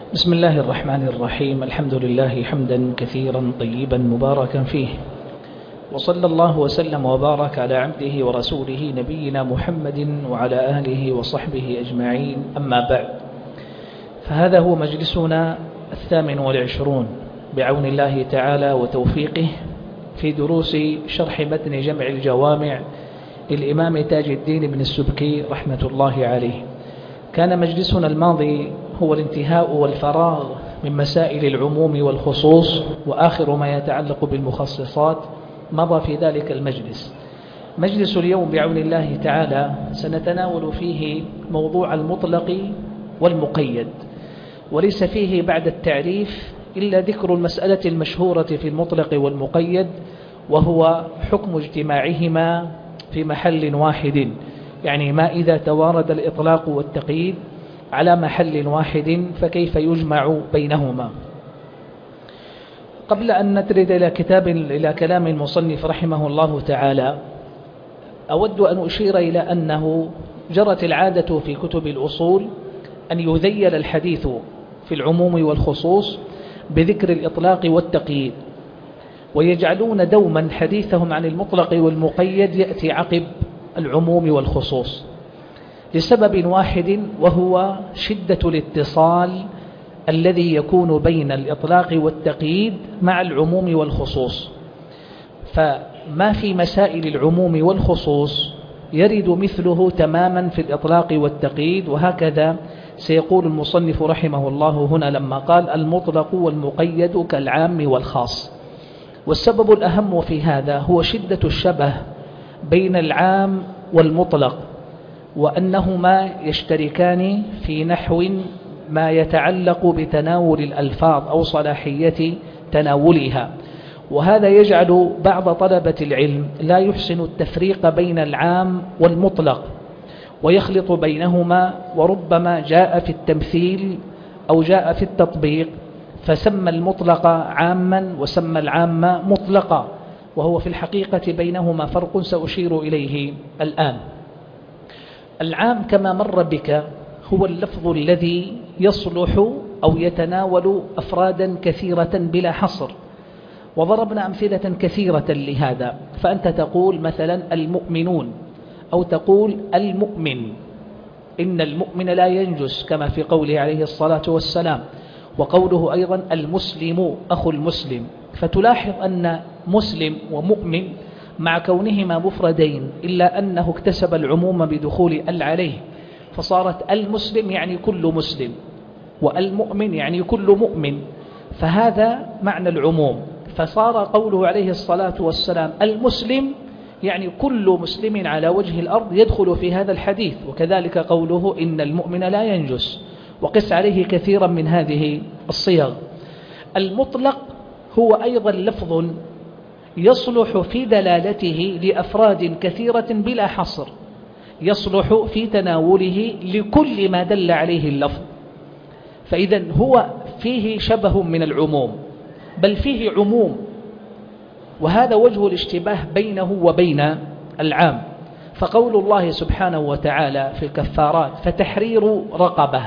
بسم الله الرحمن الرحيم. الحمد لله حمدا كثيرا طيبا مباركا فيه، وصلى الله وسلم وبارك على عبده ورسوله نبينا محمد وعلى آله وصحبه أجمعين. أما بعد، فهذا هو مجلسنا 28 بعون الله تعالى وتوفيقه في دروس شرح متن جمع الجوامع للإمام تاج الدين بن السبكي رحمة الله عليه. كان مجلسنا الماضي هو الانتهاء والفراغ من مسائل العموم والخصوص، وآخر ما يتعلق بالمخصصات مضى في ذلك المجلس. مجلس اليوم بعون الله تعالى سنتناول فيه موضوع المطلق والمقيد، وليس فيه بعد التعريف إلا ذكر المسألة المشهورة في المطلق والمقيد، وهو حكم اجتماعهما في محل واحد، يعني ما إذا توارد الإطلاق والتقييد على محل واحد فكيف يجمع بينهما. قبل أن نترد إلى كلام المصنف رحمه الله تعالى، أود أن أشير إلى أنه جرت العادة في كتب الأصول أن يذيل الحديث في العموم والخصوص بذكر الإطلاق والتقييد، ويجعلون دوما حديثهم عن المطلق والمقيد يأتي عقب العموم والخصوص لسبب واحد، وهو شدة الاتصال الذي يكون بين الإطلاق والتقييد مع العموم والخصوص. فما في مسائل العموم والخصوص يرد مثله تماما في الإطلاق والتقييد، وهكذا سيقول المصنف رحمه الله هنا لما قال المطلق والمقيد كالعام والخاص. والسبب الأهم في هذا هو شدة الشبه بين العام والمطلق، وأنهما يشتركان في نحو ما يتعلق بتناول الألفاظ أو صلاحية تناولها، وهذا يجعل بعض طلبة العلم لا يحسن التفريق بين العام والمطلق ويخلط بينهما، وربما جاء في التمثيل أو جاء في التطبيق فسمى المطلق عاما وسمى العام مطلقا، وهو في الحقيقة بينهما فرق سأشير إليه الآن. العام كما مر بك هو اللفظ الذي يصلح أو يتناول أفرادا كثيرة بلا حصر، وضربنا أمثلة كثيرة لهذا. فأنت تقول مثلا المؤمنون، أو تقول المؤمن، إن المؤمن لا ينجس كما في قوله عليه الصلاة والسلام، وقوله أيضا المسلم أخو المسلم. فتلاحظ أن مسلم ومؤمن مع كونهما مفردين إلا أنه اكتسب العموم بدخول عليه، فصارت المسلم يعني كل مسلم، والمؤمن يعني كل مؤمن، فهذا معنى العموم. فصار قوله عليه الصلاة والسلام المسلم يعني كل مسلم على وجه الأرض يدخل في هذا الحديث، وكذلك قوله إن المؤمن لا ينجس، وقس عليه كثيرا من هذه الصيغ. المطلق هو أيضا لفظ يصلح في دلالته لأفراد كثيرة بلا حصر، يصلح في تناوله لكل ما دل عليه اللفظ، فإذا هو فيه شبه من العموم، بل فيه عموم، وهذا وجه الاشتباه بينه وبين العام. فقول الله سبحانه وتعالى في الكفارات فتحرير رقبة،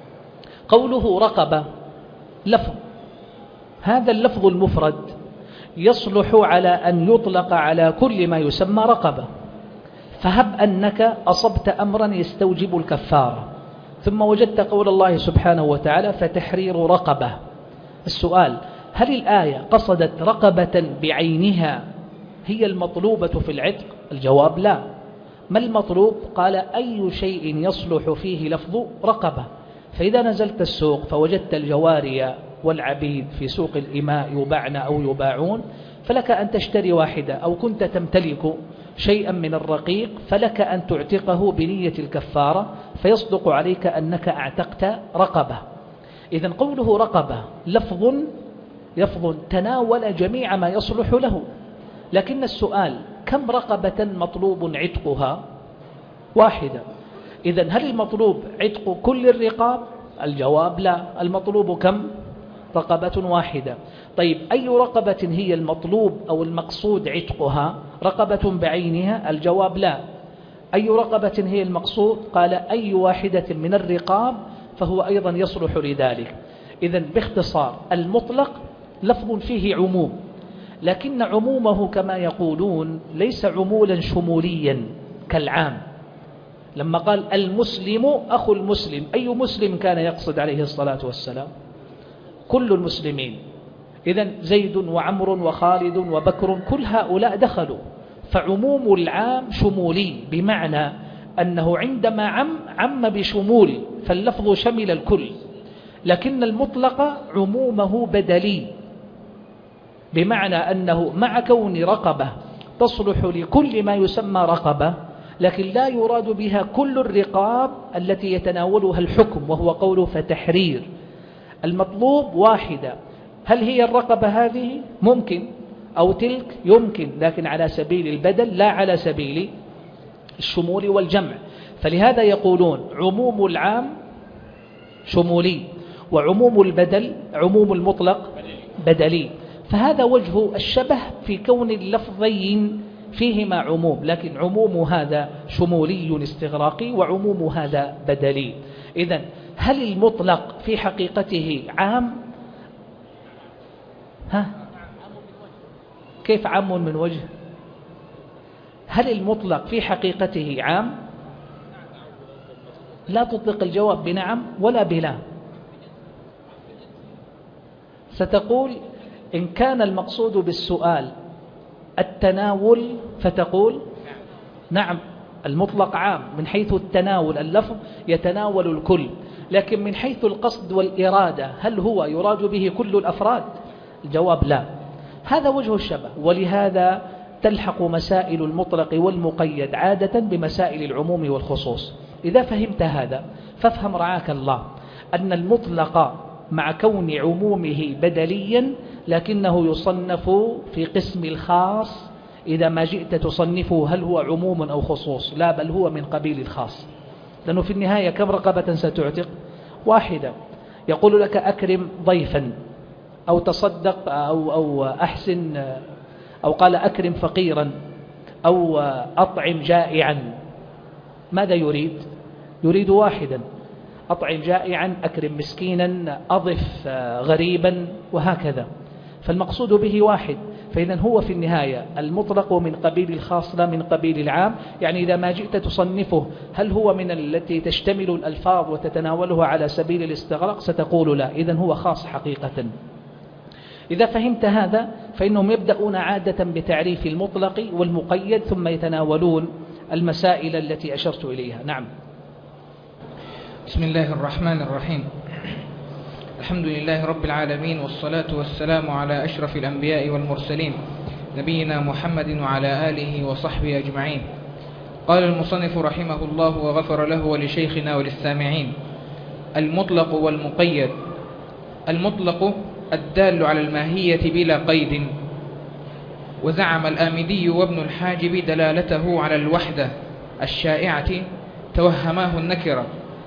قوله رقبة لفظ، هذا اللفظ المفرد يصلح على أن يطلق على كل ما يسمى رقبة. فهب أنك أصبت أمرا يستوجب الكفارة، ثم وجدت قول الله سبحانه وتعالى فتحرير رقبة. السؤال: هل الآية قصدت رقبة بعينها هي المطلوبة في العتق؟ الجواب لا. ما المطلوب؟ قال أي شيء يصلح فيه لفظ رقبة. فإذا نزلت السوق فوجدت الجواري والعبيد في سوق الإماء يباعن أو يباعون، فلك أن تشتري واحدة، أو كنت تمتلك شيئا من الرقيق فلك أن تعتقه بنية الكفارة، فيصدق عليك أنك اعتقت رقبة. إذن قوله رقبة لفظ تناول جميع ما يصلح له، لكن السؤال: كم رقبة مطلوب عتقها؟ واحدة. إذن هل المطلوب عتق كل الرقاب؟ الجواب لا. المطلوب كم؟ رقبة واحدة. طيب أي رقبة هي المطلوب أو المقصود عتقها؟ رقبة بعينها؟ الجواب لا. أي رقبة هي المقصود؟ قال أي واحدة من الرقاب، فهو أيضا يصلح لذلك. إذن باختصار المطلق لفظ فيه عموم، لكن عمومه كما يقولون ليس عمولا شموليا كالعام. لما قال المسلم أخو المسلم، أي مسلم كان يقصد عليه الصلاة والسلام؟ كل المسلمين. إذن زيد وعمر وخالد وبكر كل هؤلاء دخلوا. فعموم العام شمولي، بمعنى أنه عندما عم بشمول، فاللفظ شمل الكل. لكن المطلق عمومه بدلي، بمعنى أنه مع كون رقبة تصلح لكل ما يسمى رقبة، لكن لا يراد بها كل الرقاب التي يتناولها الحكم، وهو قوله فتحرير. المطلوب واحدة، هل هي الرقبة هذه؟ ممكن، أو تلك يمكن، لكن على سبيل البدل لا على سبيل الشمول والجمع. فلهذا يقولون عموم العام شمولي، وعموم البدل عموم المطلق بدلي. فهذا وجه الشبه في كون اللفظين فيهما عموم، لكن عموم هذا شمولي استغراقي، وعموم هذا بدلي. إذن هل المطلق في حقيقته عام؟ كيف عام من وجه؟ هل المطلق في حقيقته عام؟ لا تطلق الجواب بنعم ولا بلا. ستقول إن كان المقصود بالسؤال التناول فتقول نعم، المطلق عام من حيث التناول، اللفظ يتناول الكل. لكن من حيث القصد والإرادة هل هو يراد به كل الأفراد؟ الجواب لا. هذا وجه الشبه. ولهذا تلحق مسائل المطلق والمقيد عادة بمسائل العموم والخصوص. إذا فهمت هذا فافهم رعاك الله أن المطلق مع كون عمومه بدليا لكنه يصنف في قسم الخاص. إذا ما جئت تصنفه هل هو عموم أو خصوص، لا، بل هو من قبيل الخاص. لأنه في النهاية كم رقبة ستعتق؟ واحدة. يقول لك أكرم ضيفا، أو تصدق، أو أحسن، أو قال أكرم فقيرا، أو أطعم جائعا. ماذا يريد؟ يريد واحدا، أطعم جائعا، أكرم مسكينا، أضف غريبا، وهكذا. فالمقصود به واحد. فإذا هو في النهاية المطلق من قبيل الخاص لا من قبيل العام. يعني إذا ما جئت تصنفه هل هو من التي تشتمل الألفاظ وتتناولها على سبيل الاستغراق ستقول لا، إذن هو خاص حقيقة. إذا فهمت هذا فإنهم يبدأون عادة بتعريف المطلق والمقيد، ثم يتناولون المسائل التي أشرت إليها. نعم. بسم الله الرحمن الرحيم. الحمد لله رب العالمين، والصلاة والسلام على أشرف الأنبياء والمرسلين، نبينا محمد وعلى آله وصحبه أجمعين. قال المصنف رحمه الله وغفر له ولشيخنا وللسامعين: المطلق والمقيد. المطلق الدال على الماهية بلا قيد. وزعم الآمدي وابن الحاجب دلالته على الوحدة الشائعة، توهماه النكرة.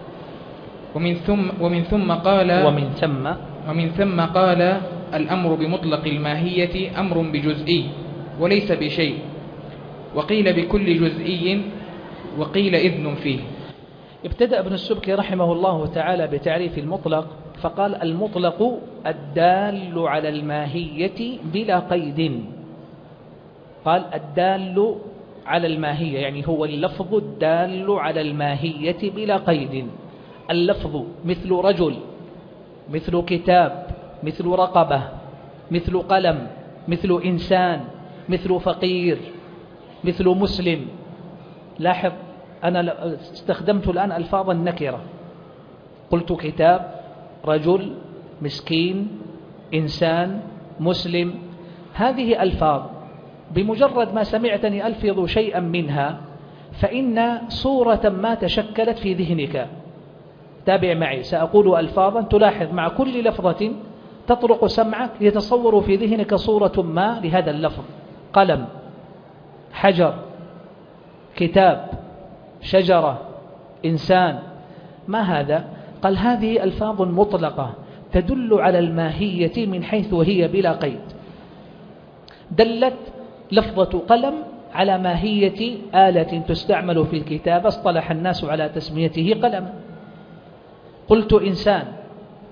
ومن ثم قال الأمر بمطلق الماهية أمر بجزئي وليس بشيء، وقيل بكل جزئي، وقيل إذن فيه. ابتدأ ابن السبكي رحمه الله تعالى بتعريف المطلق، فقال المطلق الدال على الماهية بلا قيد. قال الدال على الماهية، يعني هو اللفظ الدال على الماهية بلا قيد. اللفظ مثل رجل، مثل كتاب، مثل رقبة، مثل قلم، مثل إنسان، مثل فقير، مثل مسلم. لاحظ أنا استخدمت الآن ألفاظ النكرة، قلت كتاب، رجل، مسكين، إنسان، مسلم. هذه ألفاظ بمجرد ما سمعتني ألفظ شيئا منها فإن صورة ما تشكلت في ذهنك. تابع معي، سأقول ألفاظا تلاحظ مع كل لفظة تطرق سمعك يتصور في ذهنك صورة ما لهذا اللفظ: قلم، حجر، كتاب، شجرة، إنسان. ما هذا؟ قال هذه ألفاظ مطلقة تدل على الماهية من حيث هي بلا قيد. دلت لفظة قلم على ماهية آلة تستعمل في الكتابة، اصطلح الناس على تسميته قلم. قلت إنسان،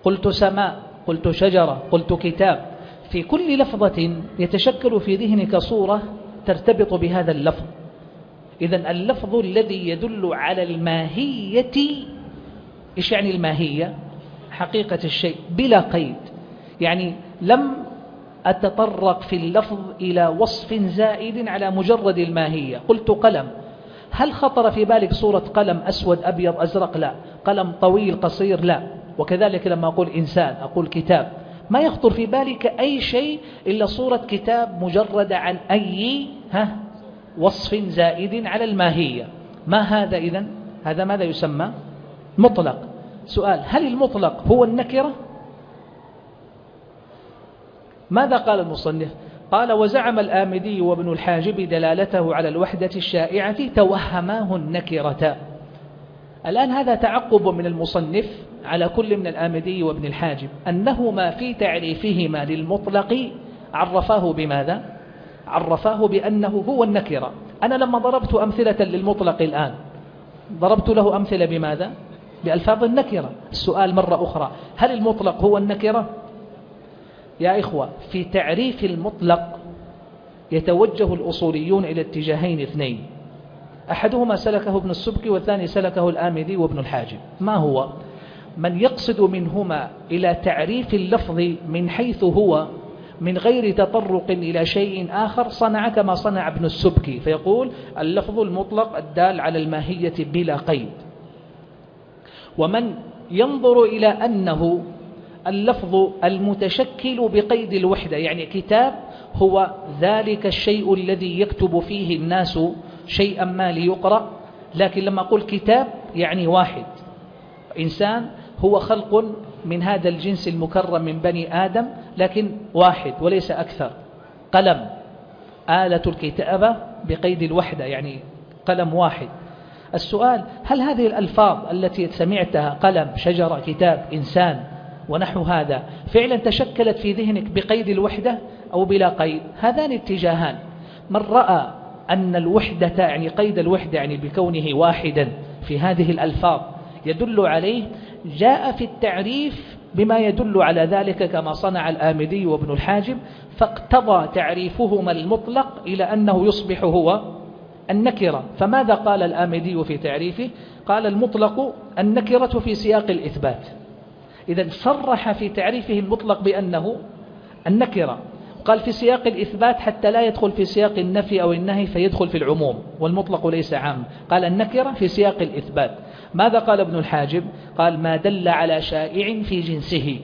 قلت سماء، قلت شجرة، قلت كتاب. في كل لفظة يتشكل في ذهنك صورة ترتبط بهذا اللفظ. إذن اللفظ الذي يدل على الماهية، إيش يعني الماهية؟ حقيقة الشيء بلا قيد، يعني لم أتطرق في اللفظ إلى وصف زائد على مجرد الماهية. قلت قلم، هل خطر في بالك صورة قلم أسود أبيض أزرق؟ لا. قلم طويل قصير؟ لا. وكذلك لما أقول إنسان، أقول كتاب، ما يخطر في بالك أي شيء إلا صورة كتاب مجردة عن أي وصف زائد على الماهية. ما هذا إذن؟ هذا ماذا يسمى؟ مطلق. سؤال: هل المطلق هو النكرة؟ ماذا قال المصنف؟ قال: وزعم الآمدي وابن الحاجب دلالته على الوحدة الشائعة توهماه النكرة. الآن هذا تعقب من المصنف على كل من الآمدي وابن الحاجب، أنهما في تعريفهما للمطلق عرفاه بماذا؟ عرفاه بأنه هو النكرة. أنا لما ضربت أمثلة للمطلق الآن ضربت له أمثلة بماذا؟ بألفاظ النكرة. السؤال مرة أخرى: هل المطلق هو النكرة؟ يا إخوة، في تعريف المطلق يتوجه الأصوليون إلى اتجاهين اثنين، أحدهما سلكه ابن السبكي والثاني سلكه الآمدي وابن الحاجب. ما هو؟ من يقصد منهما إلى تعريف اللفظ من حيث هو من غير تطرق إلى شيء آخر، صنع كما صنع ابن السبكي، فيقول اللفظ المطلق الدال على الماهية بلا قيد. ومن ينظر إلى أنه اللفظ المتشكل بقيد الوحدة، يعني كتاب هو ذلك الشيء الذي يكتب فيه الناس شيئا ما ليقرأ، لكن لما أقول كتاب يعني واحد. إنسان هو خلق من هذا الجنس المكرم من بني آدم، لكن واحد وليس أكثر. قلم، آلة الكتابة بقيد الوحدة، يعني قلم واحد. السؤال: هل هذه الألفاظ التي سمعتها قلم، شجرة، كتاب، إنسان ونحو هذا فعلا تشكلت في ذهنك بقيد الوحدة أو بلا قيد؟ هذان اتجاهان. من رأى أن الوحدة يعني قيد الوحدة يعني بكونه واحدا في هذه الألفاظ يدل عليه، جاء في التعريف بما يدل على ذلك كما صنع الآمدي وابن الحاجب، فاقتضى تعريفهما المطلق إلى أنه يصبح هو النكرة. فماذا قال الآمدي في تعريفه؟ قال: المطلق النكرة في سياق الإثبات. إذن صرح في تعريفه المطلق بأنه النكرة، قال في سياق الإثبات حتى لا يدخل في سياق النفي أو النهي فيدخل في العموم، والمطلق ليس عام. قال النكرة في سياق الإثبات. ماذا قال ابن الحاجب؟ قال: ما دل على شائع في جنسه.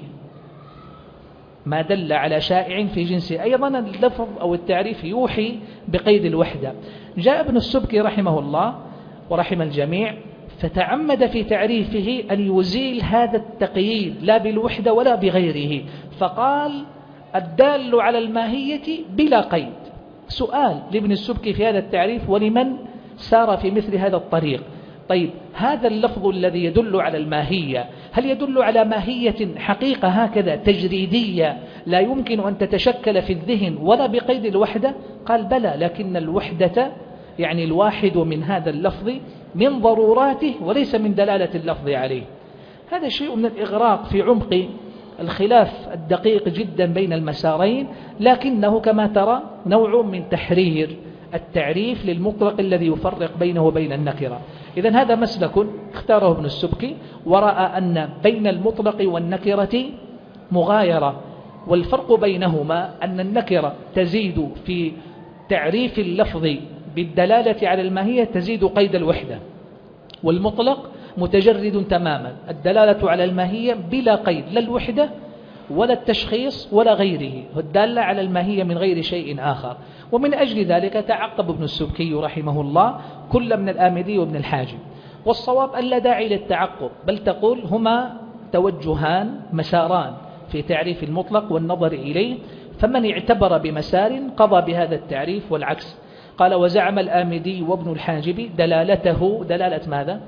ما دل على شائع في جنسه. أيضا اللفظ أو التعريف يوحي بقيد الوحدة. جاء ابن السبكي رحمه الله ورحم الجميع فتعمد في تعريفه أن يزيل هذا التقييد لا بالوحدة ولا بغيره، فقال: الدال على الماهية بلا قيد. سؤال لابن السبكي في هذا التعريف ولمن سار في مثل هذا الطريق: طيب هذا اللفظ الذي يدل على الماهية هل يدل على ماهية حقيقة هكذا تجريدية لا يمكن أن تتشكل في الذهن ولا بقيد الوحدة؟ قال: بلى، لكن الوحدة يعني الواحد من هذا اللفظ من ضروراته وليس من دلالة اللفظ عليه. هذا شيء من الإغراق في عمق الخلاف الدقيق جدا بين المسارين، لكنه كما ترى نوع من تحرير التعريف للمطلق الذي يفرق بينه وبين النكرة. إذن هذا مسلك اختاره ابن السبكي، ورأى أن بين المطلق والنكرة مغايرة، والفرق بينهما أن النكرة تزيد في تعريف اللفظ بالدلالة على الماهية، تزيد قيد الوحدة، والمطلق متجرد تماما، الدلالة على الماهية بلا قيد، لا الوحدة ولا التشخيص ولا غيره، الدالة على الماهية من غير شيء آخر. ومن أجل ذلك تعقب ابن السبكي رحمه الله كل من الآمدي وابن الحاجب. والصواب أن لا داعي للتعقب، بل تقول هما توجهان مساران في تعريف المطلق والنظر إليه، فمن اعتبر بمسار قضى بهذا التعريف والعكس. قال: وزعم الآمدي وابن الحاجب دلالته، دلالة ماذا؟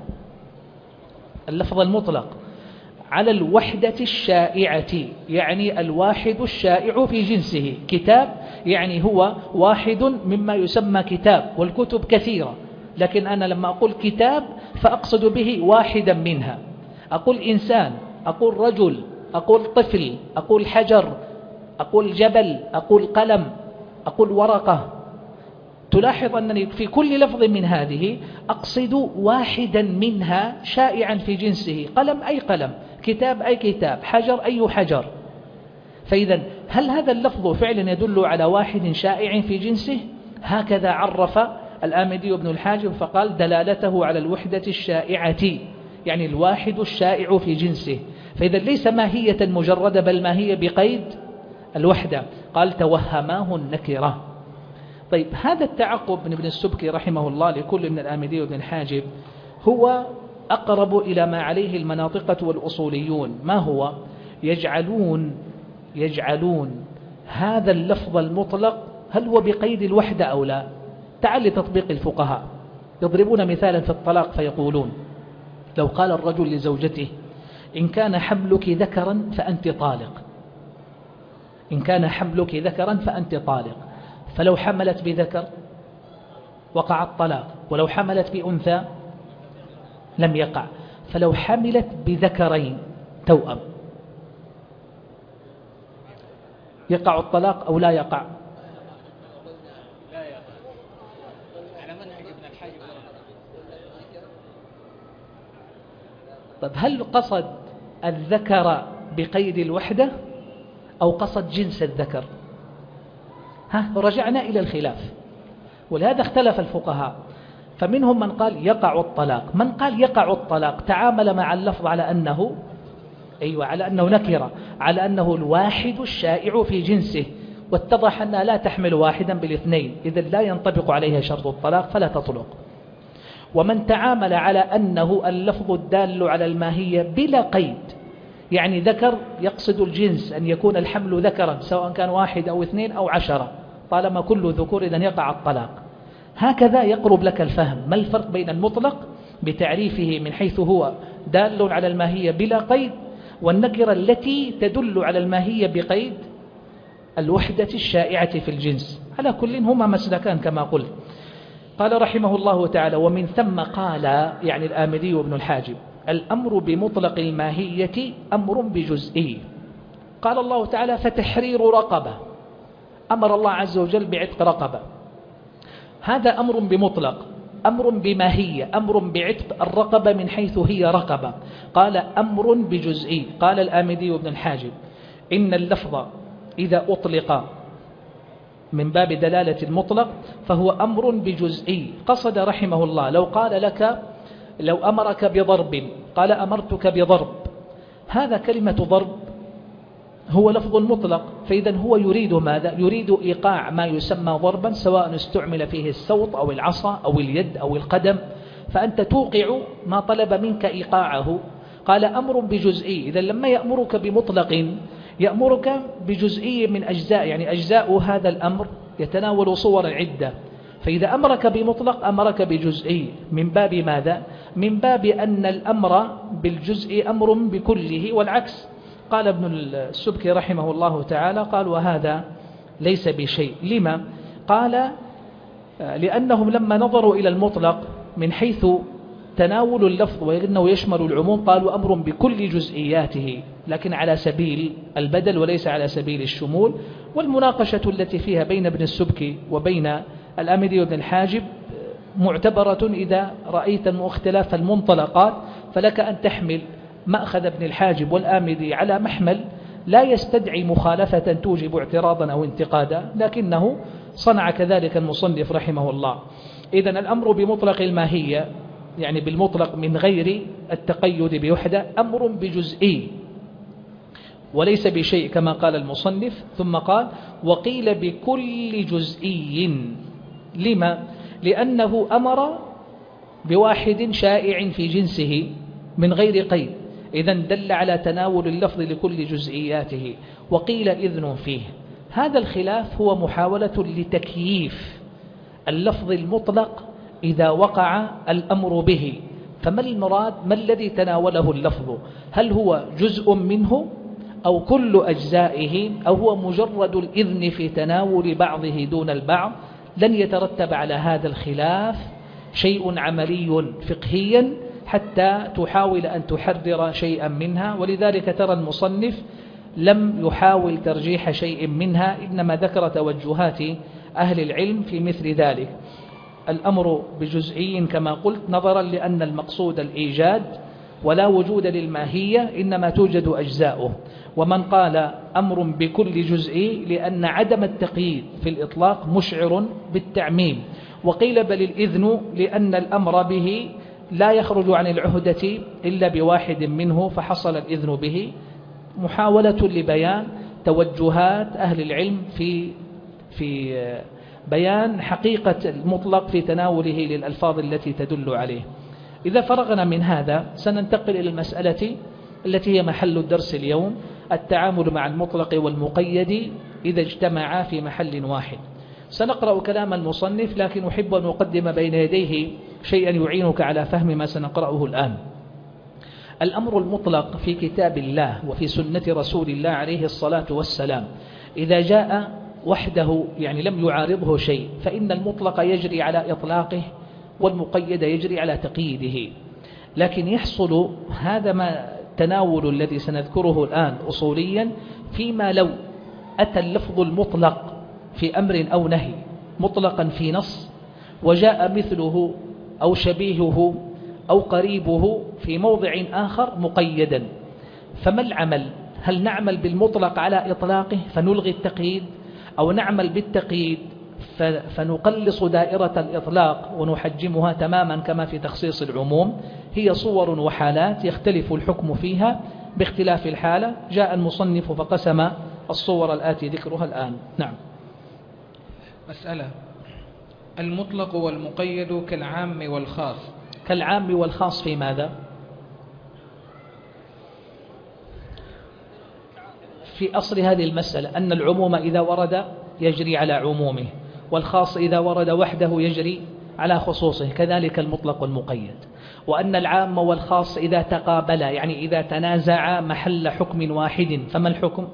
اللفظ المطلق على الوحدة الشائعة، يعني الواحد الشائع في جنسه. كتاب يعني هو واحد مما يسمى كتاب، والكتب كثيرة، لكن أنا لما أقول كتاب فأقصد به واحدا منها. أقول إنسان، أقول رجل، أقول طفل، أقول حجر، أقول جبل، أقول قلم، أقول ورقة. تلاحظ أنني في كل لفظ من هذه أقصد واحدا منها شائعا في جنسه، قلم أي قلم، كتاب أي كتاب، حجر أي حجر. فإذا هل هذا اللفظ فعلا يدل على واحد شائع في جنسه؟ هكذا عرف الآمدي وابن الحاجب فقال دلالته على الوحدة الشائعة، يعني الواحد الشائع في جنسه. فإذا ليس ماهية مجردة بل ماهية بقيد الوحدة. قال توهماه النكرة. طيب هذا التعقب من ابن السبكي رحمه الله لكل من الآمدي وابن الحاجب هو أقرب إلى ما عليه المناطقة والأصوليون. ما هو؟ يجعلون هذا اللفظ المطلق هل هو بقيد الوحدة أو لا؟ تعال لتطبيق الفقهاء، يضربون مثالا في الطلاق فيقولون لو قال الرجل لزوجته إن كان حملك ذكرا فأنت طالق، إن كان حملك ذكرا فأنت طالق، فلو حملت بذكر وقع الطلاق، ولو حملت بأنثى لم يقع. فلو حملت بذكرين توأم يقع الطلاق أو لا يقع؟ طيب هل قصد الذكر بقيد الوحدة أو قصد جنس الذكر؟ رجعنا إلى الخلاف، ولهذا اختلف الفقهاء. فمنهم من قال يقع الطلاق، من قال يقع الطلاق تعامل مع اللفظ على أنه على أنه نكرة، على أنه الواحد الشائع في جنسه، واتضح أنها لا تحمل واحدا بالاثنين، إذا لا ينطبق عليها شرط الطلاق فلا تطلق. ومن تعامل على أنه اللفظ الدال على الماهية بلا قيد، يعني ذكر يقصد الجنس، أن يكون الحمل ذكرا سواء كان 1 أو 2 أو 10، طالما كل ذكور إذن يقع الطلاق. هكذا يقرب لك الفهم. ما الفرق بين المطلق بتعريفه من حيث هو دال على الماهية بلا قيد، والنكرة التي تدل على الماهية بقيد الوحدة الشائعة في الجنس؟ على كل هما مسلكان كما قلت. قال رحمه الله تعالى ومن ثم قال، يعني الآمدي وابن الحاجب، الأمر بمطلق الماهية أمر بجزئي. قال الله تعالى فتحرير رقبة، أمر الله عز وجل بعتق رقبة، هذا أمر بمطلق، أمر بماهية، أمر بعتق الرقبة من حيث هي رقبة. قال أمر بجزئي. قال الآمدي وابن الحاجب إن اللفظ إذا أطلق من باب دلالة المطلق فهو أمر بجزئي. قصد رحمه الله لو قال لك، لو أمرك بضرب، قال أمرتك بضرب، هذا كلمة ضرب هو لفظ مطلق، فإذا هو يريد ماذا؟ يريد إيقاع ما يسمى ضربا، سواء استعمل فيه السوط أو العصا أو اليد أو القدم، فأنت توقع ما طلب منك إيقاعه. قال أمر بجزئي. إذا لما يأمرك بمطلق يأمرك بجزئي من أجزاء، يعني أجزاء هذا الأمر يتناول صور عدة. فإذا أمرك بمطلق أمرك بجزئي، من باب ماذا؟ من باب أن الأمر بالجزء أمر بكله، والعكس. قال ابن السبكي رحمه الله تعالى قال وهذا ليس بشيء. لما؟ قال لأنهم لما نظروا إلى المطلق من حيث تناول اللفظ وأنه يشمل العموم قالوا أمر بكل جزئياته، لكن على سبيل البدل وليس على سبيل الشمول. والمناقشة التي فيها بين ابن السبكي وبين الآمدي وابن الحاجب معتبرة إذا رأيت اختلاف المنطلقات، فلك أن تحمل مأخذ ابن الحاجب والآمدي على محمل لا يستدعي مخالفة توجب اعتراضا أو انتقادا، لكنه صنع كذلك المصنف رحمه الله. إذن الأمر بمطلق الماهية، يعني بالمطلق من غير التقيد بوحدة، أمر بجزئي وليس بشيء كما قال المصنف. ثم قال وقيل بكل جزئي. لما؟ لأنه أمر بواحد شائع في جنسه من غير قيد، إذن دل على تناول اللفظ لكل جزئياته. وقيل إذن فيه. هذا الخلاف هو محاولة لتكييف اللفظ المطلق إذا وقع الأمر به. فما المراد؟ ما الذي تناوله اللفظ؟ هل هو جزء منه أو كل أجزائه، أو هو مجرد الإذن في تناول بعضه دون البعض؟ لن يترتب على هذا الخلاف شيء عملي فقهيا حتى تحاول أن تحرر شيئا منها. ولذلك ترى المصنف لم يحاول ترجيح شيء منها، إنما ذكر توجهات أهل العلم في مثل ذلك. الأمر بجزئي كما قلت، نظرا لأن المقصود الإيجاد ولا وجود للماهية، إنما توجد أجزاؤه. ومن قال أمر بكل جزئي لأن عدم التقييد في الإطلاق مشعر بالتعميم. وقيل بل الإذن لأن الأمر به لا يخرج عن العهدة إلا بواحد منه، فحصل الإذن به. محاولة لبيان توجهات أهل العلم في بيان حقيقة المطلق في تناوله للألفاظ التي تدل عليه. إذا فرغنا من هذا سننتقل إلى المسألة التي هي محل الدرس اليوم، التعامل مع المطلق والمقيد إذا اجتمعا في محل واحد. سنقرأ كلام المصنف، لكن أحب أن أقدم بين يديه شيئا يعينك على فهم ما سنقرأه الآن. الأمر المطلق في كتاب الله وفي سنة رسول الله عليه الصلاة والسلام إذا جاء وحده، يعني لم يعارضه شيء، فإن المطلق يجري على إطلاقه والمقيد يجري على تقييده. لكن يحصل هذا ما تناول الذي سنذكره الآن أصوليا فيما لو أتى اللفظ المطلق في أمر أو نهي مطلقا في نص، وجاء مثله أو شبيهه أو قريبه في موضع آخر مقيدا، فما العمل؟ هل نعمل بالمطلق على إطلاقه فنلغي التقييد، أو نعمل بالتقييد فنقلص دائرة الإطلاق ونحجمها تماما كما في تخصيص العموم؟ هي صور وحالات يختلف الحكم فيها باختلاف الحالة. جاء المصنف فقسم الصور الآتي ذكرها الآن. نعم. مسألة: المطلق والمقيد كالعام والخاص. كالعام والخاص في ماذا؟ في أصل هذه المسألة أن العموم إذا ورد يجري على عمومه، والخاص إذا ورد وحده يجري على خصوصه، كذلك المطلق والمقيد. وأن العام والخاص إذا تقابلا، يعني إذا تنازعا محل حكم واحد، فما الحكم؟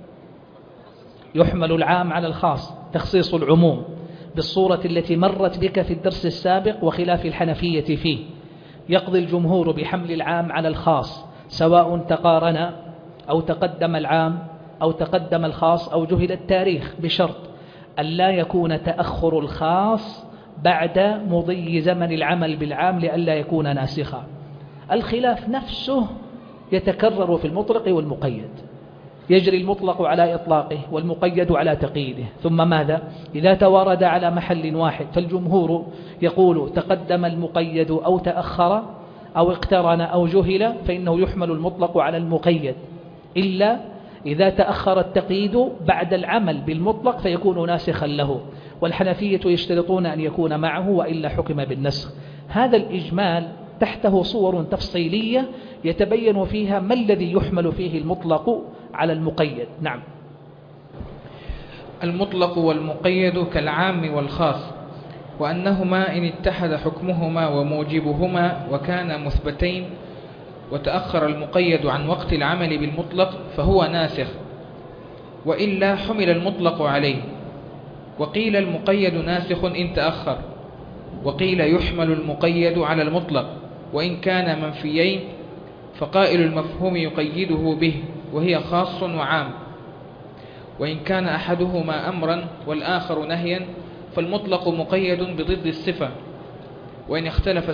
يحمل العام على الخاص، تخصيص العموم بالصورة التي مرت بك في الدرس السابق وخلاف الحنفية فيه. يقضي الجمهور بحمل العام على الخاص سواء تقارن أو تقدم العام أو تقدم الخاص أو جهل التاريخ، بشرط أن لا يكون تأخر الخاص بعد مضي زمن العمل بالعام لئلا يكون ناسخا. الخلاف نفسه يتكرر في المطلق والمقيد، يجري المطلق على إطلاقه والمقيد على تقييده. ثم ماذا؟ إذا توارد على محل واحد فالجمهور يقول تقدم المقيد أو تأخر أو اقترن أو جهل، فإنه يحمل المطلق على المقيد، إلا إذا تأخر التقييد بعد العمل بالمطلق فيكون ناسخا له. والحنفية يشترطون أن يكون معه وإلا حكم بالنسخ. هذا الإجمال تحته صور تفصيلية يتبين فيها ما الذي يحمل فيه المطلق على المقيد. نعم. المطلق والمقيد كالعام والخاص، وأنهما إن اتحد حكمهما وموجبهما وكانا مثبتين وتأخر المقيد عن وقت العمل بالمطلق فهو ناسخ، وإلا حمل المطلق عليه. وقيل المقيد ناسخ إن تأخر، وقيل يحمل المقيد على المطلق وإن كان منفيين، فقائل المفهوم يقيده به وهي خاص وعام. وإن كان أحدهما أمرا والآخر نهيا فالمطلق مقيد بضد الصفة وإن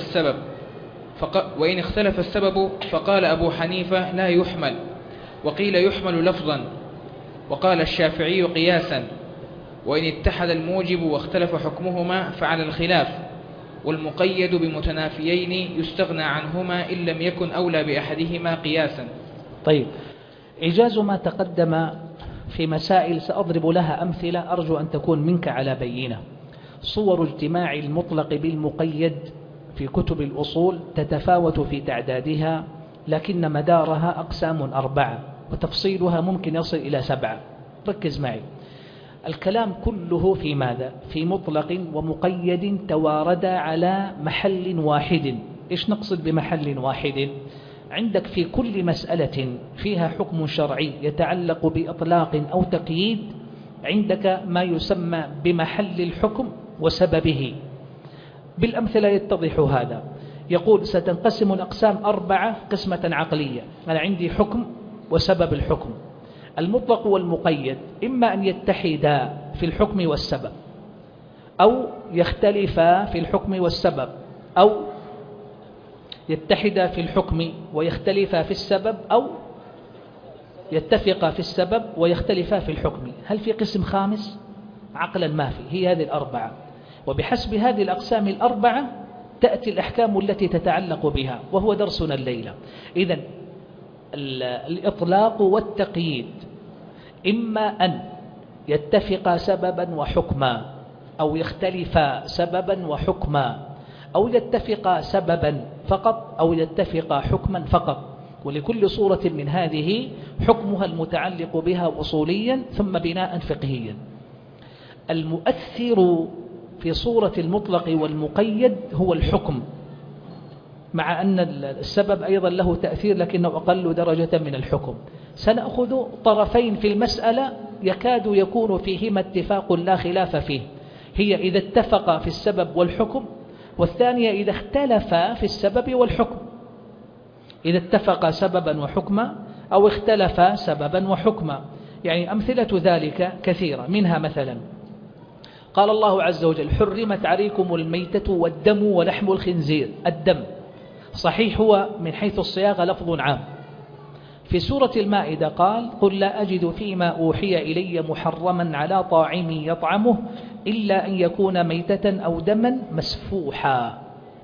اختلف السبب فقال أبو حنيفة لا يحمل، وقيل يحمل لفظا، وقال الشافعي قياسا. وإن اتحد الموجب واختلف حكمهما فعلى الخلاف، والمقيد بمتنافيين يستغنى عنهما إن لم يكن أولى بأحدهما قياسا. طيب، إيجاز ما تقدم في مسائل سأضرب لها أمثلة أرجو أن تكون منك على بينة. صور اجتماع المطلق بالمقيد في كتب الأصول تتفاوت في تعدادها، لكن مدارها أقسام 4 وتفصيلها ممكن يصل إلى 7. ركز معي، الكلام كله في ماذا؟ في مطلق ومقيد تواردا على محل واحد. إيش نقصد بمحل واحد؟ عندك في كل مسألة فيها حكم شرعي يتعلق بإطلاق أو تقييد، عندك ما يسمى بمحل الحكم وسببه. بالأمثلة يتضح هذا. يقول ستنقسم الأقسام 4 قسمة عقلية. أنا عندي حكم وسبب الحكم. المطلق والمقيد إما أن يتحدا في الحكم والسبب، أو يختلفا في الحكم والسبب، أو يتحدا في الحكم ويختلفا في السبب، أو يتفقا في السبب ويختلفا في الحكم. هل في قسم خامس؟ عقلا ما في، هي هذه 4. وبحسب هذه الأقسام 4 تأتي الأحكام التي تتعلق بها، وهو درسنا الليلة. إذن الإطلاق والتقييد إما أن يتفقا سببا وحكما، أو يختلفا سببا وحكما، أو يتفقا سببا فقط، أو يتفقا حكما فقط. ولكل صورة من هذه حكمها المتعلق بها أصوليا ثم بناء فقهيا. المؤثر في صورة المطلق والمقيد هو الحكم، مع أن السبب أيضا له تأثير لكنه أقل درجة من الحكم. سنأخذ طرفين في المسألة يكاد يكون فيهما اتفاق لا خلاف فيه، هي إذا اتفق في السبب والحكم، والثانية إذا اختلفا في السبب والحكم. إذا اتفق سببا وحكما أو اختلفا سببا وحكما. يعني أمثلة ذلك كثيرة، منها مثلا قال الله عز وجل: حرمت عليكم الميتة والدم ولحم الخنزير. الدم صحيح هو من حيث الصياغة لفظ عام. في سورة المائدة قال: قل لا أجد فيما أوحي إلي محرما على طاعم يطعمه إلا أن يكون ميتة أو دما مسفوحا.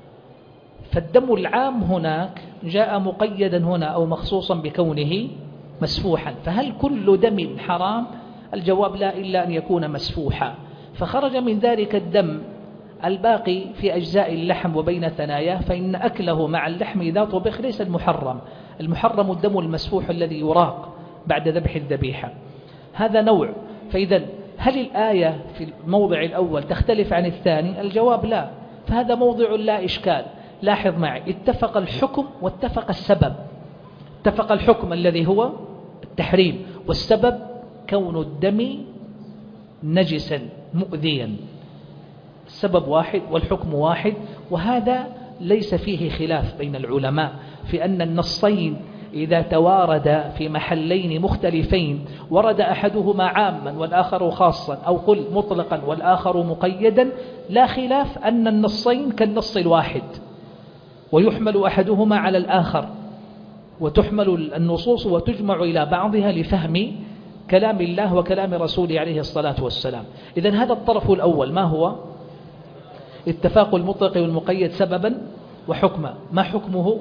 فالدم العام هناك جاء مقيدا هنا أو مخصوصا بكونه مسفوحا. فهل كل دم حرام؟ الجواب لا، إلا أن يكون مسفوحا. فخرج من ذلك الدم الباقي في أجزاء اللحم وبين ثناياه، فإن أكله مع اللحم إذا طبخ ليس المحرم. المحرم الدم المسفوح الذي يراق بعد ذبح الذبيحة. هذا نوع. فإذا هل الآية في الموضع الأول تختلف عن الثاني؟ الجواب لا. فهذا موضع لا إشكال. لاحظ معي، اتفق الحكم واتفق السبب. اتفق الحكم الذي هو التحريم، والسبب كون الدم نجسا مؤذيا. السبب واحد والحكم واحد، وهذا ليس فيه خلاف بين العلماء في أن النصين إذا توارد في محلين مختلفين ورد أحدهما عاما والآخر خاصا، أو قل مطلقا والآخر مقيدا، لا خلاف أن النصين كالنص الواحد، ويحمل أحدهما على الآخر، وتحمل النصوص وتجمع إلى بعضها لفهم كلام الله وكلام رسوله عليه الصلاة والسلام. إذن هذا الطرف الأول ما هو؟ اتفاق المطلق والمقيد سببا وحكما. ما حكمه؟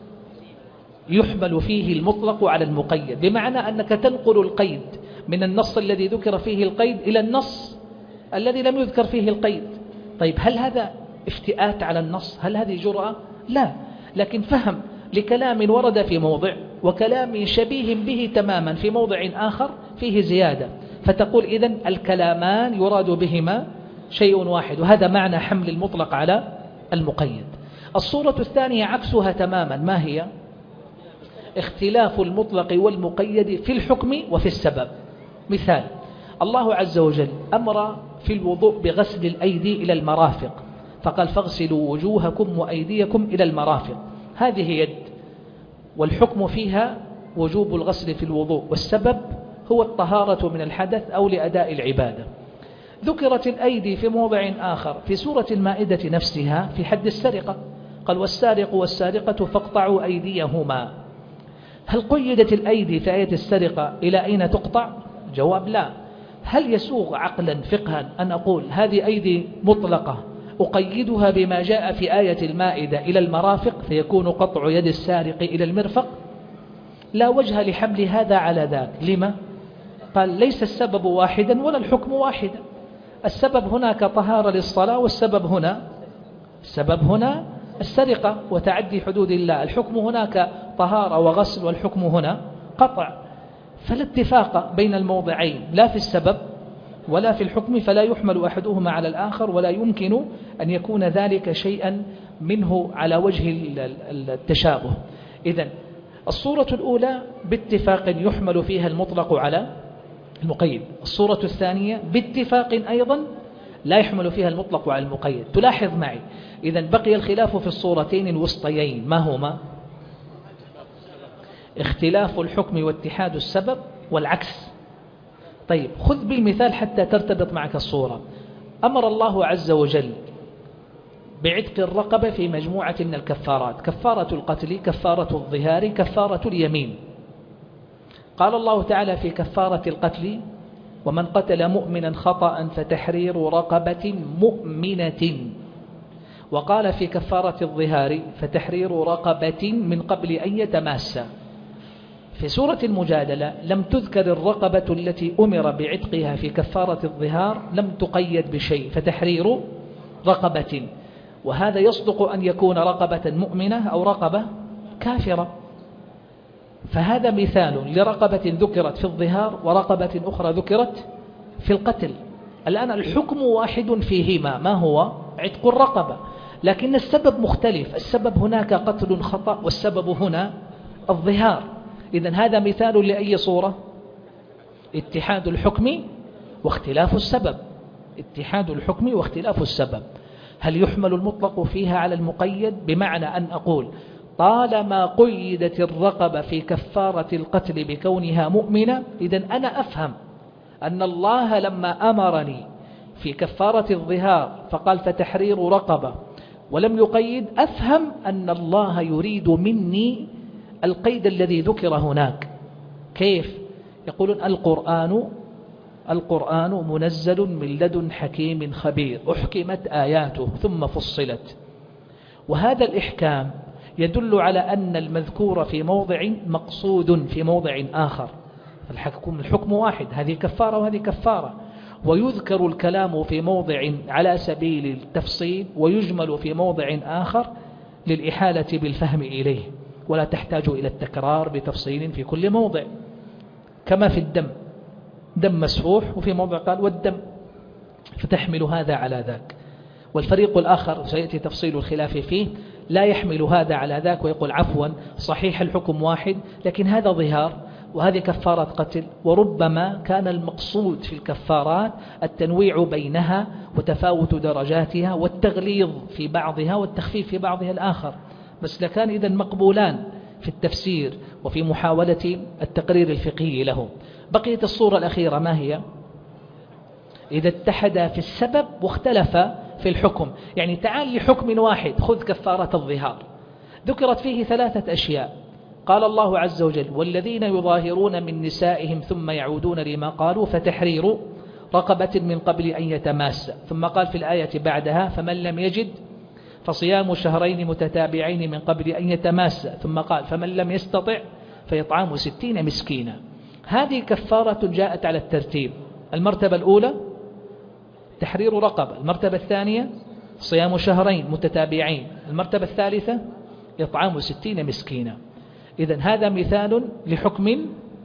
يحمل فيه المطلق على المقيد، بمعنى أنك تنقل القيد من النص الذي ذكر فيه القيد إلى النص الذي لم يذكر فيه القيد. طيب هل هذا افتئات على النص؟ هل هذه جرأة؟ لا، لكن فهم لكلام ورد في موضع وكلام شبيه به تماما في موضع آخر فيه زيادة، فتقول إذن الكلامان يراد بهما شيء واحد. وهذا معنى حمل المطلق على المقيد. الصورة الثانية عكسها تماما. ما هي؟ اختلاف المطلق والمقيد في الحكم وفي السبب. مثال: الله عز وجل أمر في الوضوء بغسل الأيدي إلى المرافق، فقال: فاغسلوا وجوهكم وأيديكم إلى المرافق. هذه يد، والحكم فيها وجوب الغسل في الوضوء، والسبب هو الطهارة من الحدث أو لأداء العبادة. ذكرت الأيدي في موضع آخر في سورة المائدة نفسها في حد السرقة، قال: والسارق والسارقة فاقطعوا أيديهما. هل قيدت الأيدي في آية السرقة إلى أين تقطع؟ جواب لا. هل يسوغ عقلا فقها أن أقول هذه أيدي مطلقة أقيدها بما جاء في آية المائدة إلى المرافق فيكون قطع يد السارق إلى المرفق؟ لا وجه لحمل هذا على ذاك. لما؟ قال: ليس السبب واحدا ولا الحكم واحدا. السبب هناك طهارة للصلاة، والسبب هنا السرقة وتعدي حدود الله. الحكم هناك طهارة وغسل، والحكم هنا قطع. فلا اتفاق بين الموضعين، لا في السبب ولا في الحكم، فلا يحمل أحدهما على الآخر، ولا يمكن أن يكون ذلك شيئا منه على وجه التشابه. إذن الصورة الأولى باتفاق يحمل فيها المطلق على المقيد. الصورة الثانية باتفاق أيضا لا يحمل فيها المطلق على المقيد. تلاحظ معي إذا بقي الخلاف في الصورتين الوسطيين، ما هما؟ اختلاف الحكم واتحاد السبب والعكس. طيب خذ بالمثال حتى ترتبط معك الصورة. أمر الله عز وجل بعتق الرقبة في مجموعة من الكفارات: كفارة القتل، كفارة الظهار، كفارة اليمين. قال الله تعالى في كفارة القتل: ومن قتل مؤمنا خطأ فتحرير رقبة مؤمنة. وقال في كفارة الظهار: فتحرير رقبة من قبل أن يتماسا. في سورة المجادلة لم تذكر الرقبة التي أمر بعتقها في كفارة الظهار، لم تقيد بشيء، فتحرير رقبة. وهذا يصدق أن يكون رقبة مؤمنة أو رقبة كافرة. فهذا مثال لرقبة ذكرت في الظهار ورقبة أخرى ذكرت في القتل. الآن الحكم واحد فيهما، ما هو؟ عتق الرقبة، لكن السبب مختلف. السبب هناك قتل خطأ، والسبب هنا الظهار. إذن هذا مثال لأي صورة؟ اتحاد الحكم واختلاف السبب. اتحاد الحكم واختلاف السبب. هل يحمل المطلق فيها على المقيد؟ بمعنى أن أقول طالما قيدت الرقبة في كفارة القتل بكونها مؤمنة، إذن أنا أفهم أن الله لما أمرني في كفارة الظهار فقال فتحرير رقبة ولم يقيد، أفهم أن الله يريد مني القيد الذي ذكر هناك. كيف؟ يقولون القرآن منزل من لدن حكيم خبير أحكمت آياته ثم فصلت. وهذا الإحكام يدل على أن المذكور في موضع مقصود في موضع آخر. الحكم واحد، هذه كفارة وهذه كفارة، ويذكر الكلام في موضع على سبيل التفصيل ويجمل في موضع آخر للإحالة بالفهم إليه، ولا تحتاج إلى التكرار بتفصيل في كل موضع. كما في الدم، دم مسفوح وفي موضع قال والدم، فتحمل هذا على ذاك. والفريق الآخر سيأتي تفصيل الخلاف فيه لا يحمل هذا على ذاك ويقول عفوا صحيح الحكم واحد، لكن هذا ظهار وهذه كفارة قتل، وربما كان المقصود في الكفارات التنويع بينها وتفاوت درجاتها والتغليظ في بعضها والتخفيف في بعضها الآخر. بس لكان إذن مقبولان في التفسير وفي محاولة التقرير الفقهي له. بقيت الصورة الأخيرة ما هي؟ إذا اتحد في السبب واختلف في الحكم. يعني تعال لحكم واحد، خذ كفارة الظهار، ذكرت فيه 3 أشياء. قال الله عز وجل: والذين يظاهرون من نسائهم ثم يعودون لما قالوا فتحرير رقبة من قبل أن يتماسا. ثم قال في الآية بعدها: فمن لم يجد فصيام شهرين متتابعين من قبل أن يتماسا. ثم قال: فمن لم يستطع فإطعام 60 مسكينا. هذه كفارة جاءت على الترتيب. المرتبة الأولى تحرير رقبة، المرتبة الثانية صيام شهرين متتابعين، المرتبة الثالثة إطعام 60 مسكينا. إذن هذا مثال لحكم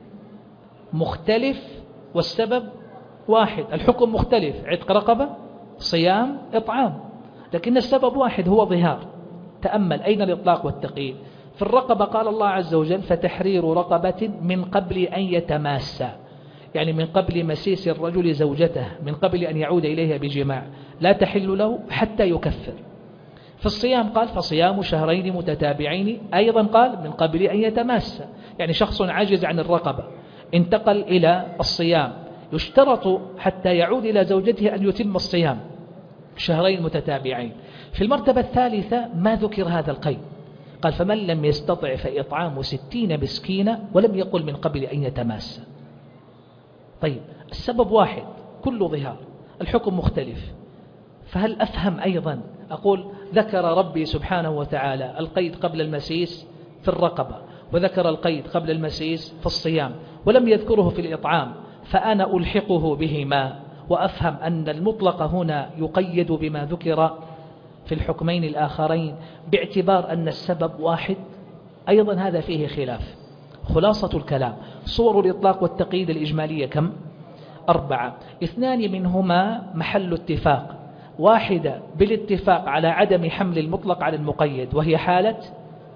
مختلف والسبب واحد. الحكم مختلف، عتق رقبة، صيام، إطعام، لكن السبب واحد هو ظهار. تأمل أين الإطلاق والتقييد. في الرقبة قال الله عز وجل: فتحرير رقبة من قبل أن يتماسا، يعني من قبل مسيس الرجل زوجته، من قبل أن يعود إليها بجماع، لا تحل له حتى يكفر. في الصيام قال: فصيام شهرين متتابعين، أيضا قال من قبل أن يتماسا، يعني شخص عاجز عن الرقبة انتقل إلى الصيام، يشترط حتى يعود إلى زوجته أن يتم الصيام شهرين متتابعين. في المرتبة الثالثة ما ذكر هذا القيد، قال: فمن لم يستطع فإطعام 60 مسكينا، ولم يقل من قبل أن يتماسا. طيب السبب واحد، كل ظهار، الحكم مختلف. فهل أفهم أيضا أقول ذكر ربي سبحانه وتعالى القيد قبل المسيس في الرقبة، وذكر القيد قبل المسيس في الصيام، ولم يذكره في الإطعام، فأنا ألحقه بهما وأفهم أن المطلق هنا يقيد بما ذكر في الحكمين الآخرين باعتبار أن السبب واحد. أيضا هذا فيه خلاف. خلاصة الكلام: صور الإطلاق والتقييد الإجمالية كم؟ 4. 2 منهما محل اتفاق، واحدة بالاتفاق على عدم حمل المطلق على المقيد، وهي حالة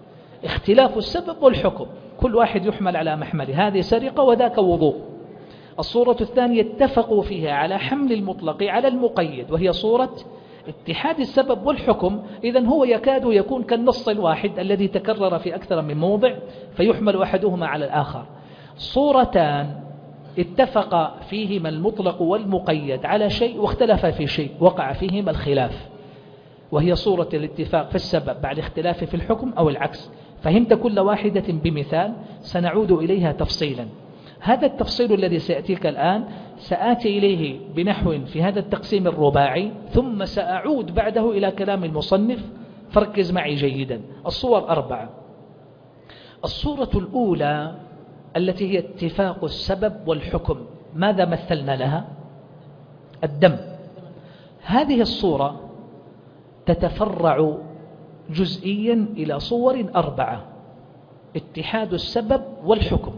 اختلاف السبب والحكم، كل واحد يحمل على محمله، هذه سرقة وذاك وضوء. الصورة الثانية اتفقوا فيها على حمل المطلق على المقيد، وهي صورة اتحاد السبب والحكم. إذن هو يكاد يكون كالنص الواحد الذي تكرر في أكثر من موضع فيحمل أحدهما على الآخر. صورتان اتفق فيهما المطلق والمقيد على شيء واختلف في شيء وقع فيهما الخلاف، وهي صورة الاتفاق في السبب بعد اختلاف في الحكم أو العكس. فهمت كل واحدة بمثال سنعود إليها تفصيلا. هذا التفصيل الذي سيأتيك الآن سآتي إليه بنحو في هذا التقسيم الرباعي، ثم سأعود بعده إلى كلام المصنف، فركز معي جيدا. الصور 4. الصورة الأولى التي هي اتفاق السبب والحكم، ماذا مثلنا لها؟ الدم. هذه الصورة تتفرع جزئيا إلى صور 4: اتحاد السبب والحكم،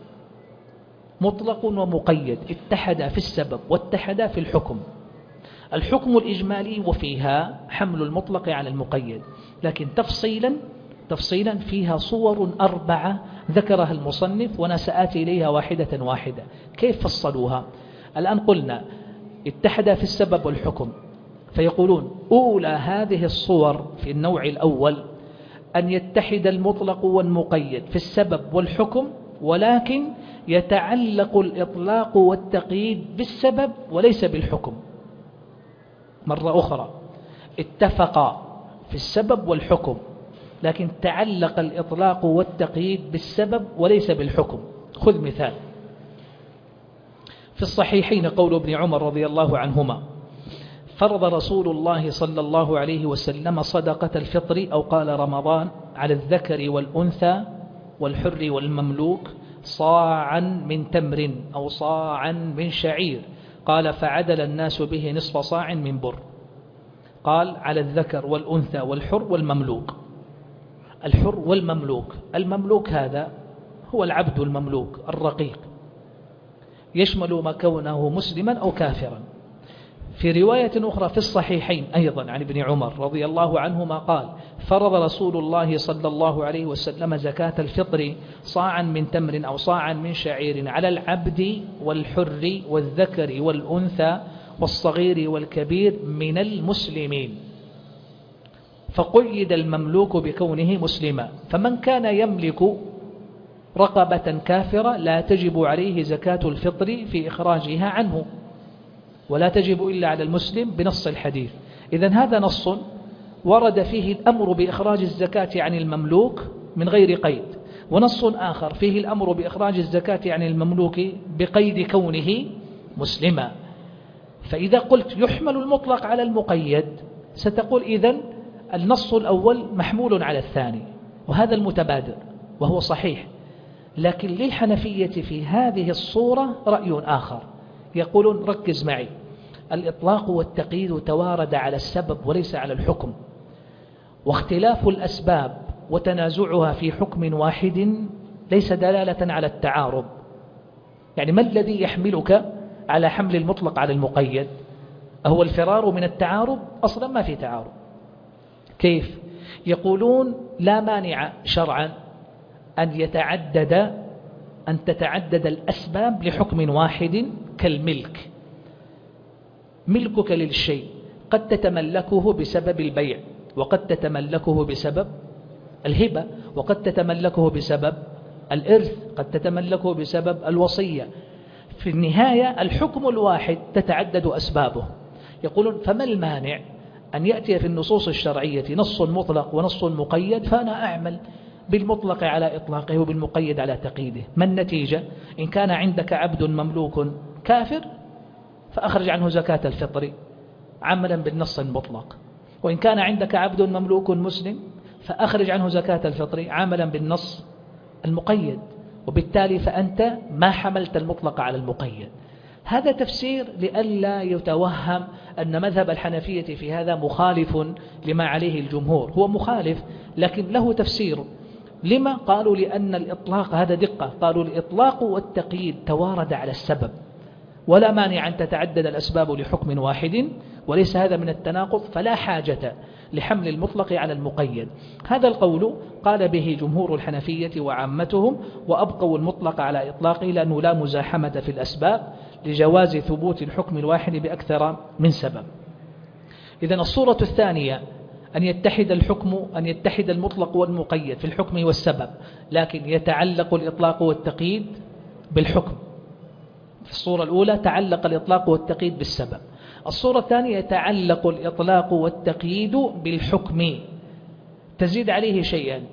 مطلق ومقيد، اتحدا في السبب واتحدا في الحكم. الحكم الإجمالي وفيها حمل المطلق على المقيد، لكن تفصيلا فيها صور 4 ذكرها المصنف، وأنا سآتي إليها واحدة واحدة. كيف فصلوها؟ الآن قلنا اتحدا في السبب والحكم، فيقولون أولى هذه الصور في النوع الأول أن يتحد المطلق والمقيد في السبب والحكم، ولكن يتعلق الإطلاق والتقييد بالسبب وليس بالحكم. مرة أخرى، اتفقا في السبب والحكم، لكن تعلق الإطلاق والتقييد بالسبب وليس بالحكم. خذ مثال في الصحيحين قول ابن عمر رضي الله عنهما: فرض رسول الله صلى الله عليه وسلم صدقة الفطر أو قال رمضان على الذكر والأنثى والحر والمملوك صاعا من تمر أو صاعا من شعير. قال: فعدل الناس به نصف صاع من بر. قال: على الذكر والأنثى والحر والمملوك. الحر والمملوك، المملوك هذا هو العبد المملوك الرقيق، يشمل ما كونه مسلما أو كافرا. في رواية أخرى في الصحيحين أيضا عن ابن عمر رضي الله عنهما قال: فرض رسول الله صلى الله عليه وسلم زكاة الفطر صاعا من تمر أو صاعا من شعير على العبد والحر والذكر والأنثى والصغير والكبير من المسلمين. فقيد المملوك بكونه مسلما، فمن كان يملك رقبة كافرة لا تجب عليه زكاة الفطر في إخراجها عنه، ولا تجب إلا على المسلم بنص الحديث. إذن هذا نص ورد فيه الأمر بإخراج الزكاة عن المملوك من غير قيد، ونص آخر فيه الأمر بإخراج الزكاة عن المملوك بقيد كونه مسلما. فإذا قلت يحمل المطلق على المقيد ستقول إذن النص الأول محمول على الثاني، وهذا المتبادر وهو صحيح. لكن للحنفية في هذه الصورة رأي آخر، يقولون ركز معي: الإطلاق والتقييد توارد على السبب وليس على الحكم، واختلاف الأسباب وتنازعها في حكم واحد ليس دلالة على التعارض. يعني ما الذي يحملك على حمل المطلق على المقيد؟ هو الفرار من التعارض؟ أصلا ما في تعارض. كيف؟ يقولون لا مانع شرعا أن تتعدد الأسباب لحكم واحد، كالملك. ملكك للشيء قد تتملكه بسبب البيع، وقد تتملكه بسبب الهبة، وقد تتملكه بسبب الإرث، قد تتملكه بسبب الوصية. في النهاية الحكم الواحد تتعدد أسبابه. يقولون فما المانع أن يأتي في النصوص الشرعية نص مطلق ونص مقيد، فأنا أعمل بالمطلق على إطلاقه وبالمقيد على تقييده. ما النتيجة؟ إن كان عندك عبد مملوك كافر فأخرج عنه زكاة الفطر عملا بالنص المطلق، وإن كان عندك عبد مملوك مسلم فأخرج عنه زكاة الفطر عملا بالنص المقيد، وبالتالي فأنت ما حملت المطلق على المقيد. هذا تفسير لئلا يتوهم أن مذهب الحنفية في هذا مخالف لما عليه الجمهور. هو مخالف لكن له تفسير. لما؟ قالوا لأن الإطلاق، هذا دقة، قالوا الإطلاق والتقييد توارد على السبب، ولا مانع أن تتعدد الأسباب لحكم واحد، وليس هذا من التناقض، فلا حاجة لحمل المطلق على المقيد. هذا القول قال به جمهور الحنفية وعامتهم، وأبقوا المطلق على إطلاقه لأنه لا مزاحمة في الأسباب لجواز ثبوت الحكم الواحد بأكثر من سبب. إذن الصورة الثانية أن يتحد المطلق والمقيد في الحكم والسبب، لكن يتعلق الإطلاق والتقييد بالحكم. في الصورة الأولى تعلق الإطلاق والتقييد بالسبب. الصورة الثانية يتعلق الإطلاق والتقييد بالحكم، تزيد عليه شيئا،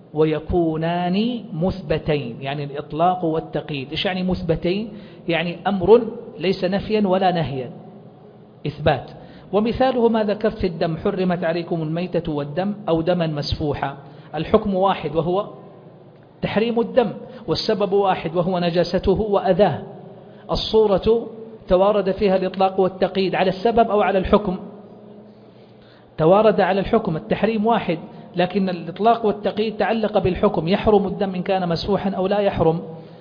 ويكونان مثبتين. يعني الإطلاق والتقييد إيش يعني مثبتين؟ يعني أمر ليس نفيا ولا نهيا، إثبات. ومثاله ما ذكرت في الدم: حرمت عليكم الميتة والدم أو دما مسفوحا. الحكم واحد وهو تحريم الدم، والسبب واحد وهو نجاسته وأذاه. الصورة توارد فيها الإطلاق والتقييد على السبب أو على الحكم؟ توارد على الحكم. التحريم واحد، لكن الإطلاق والتقييد تعلق بالحكم: يحرم الدم إن كان مسفوحا أو لا يحرم.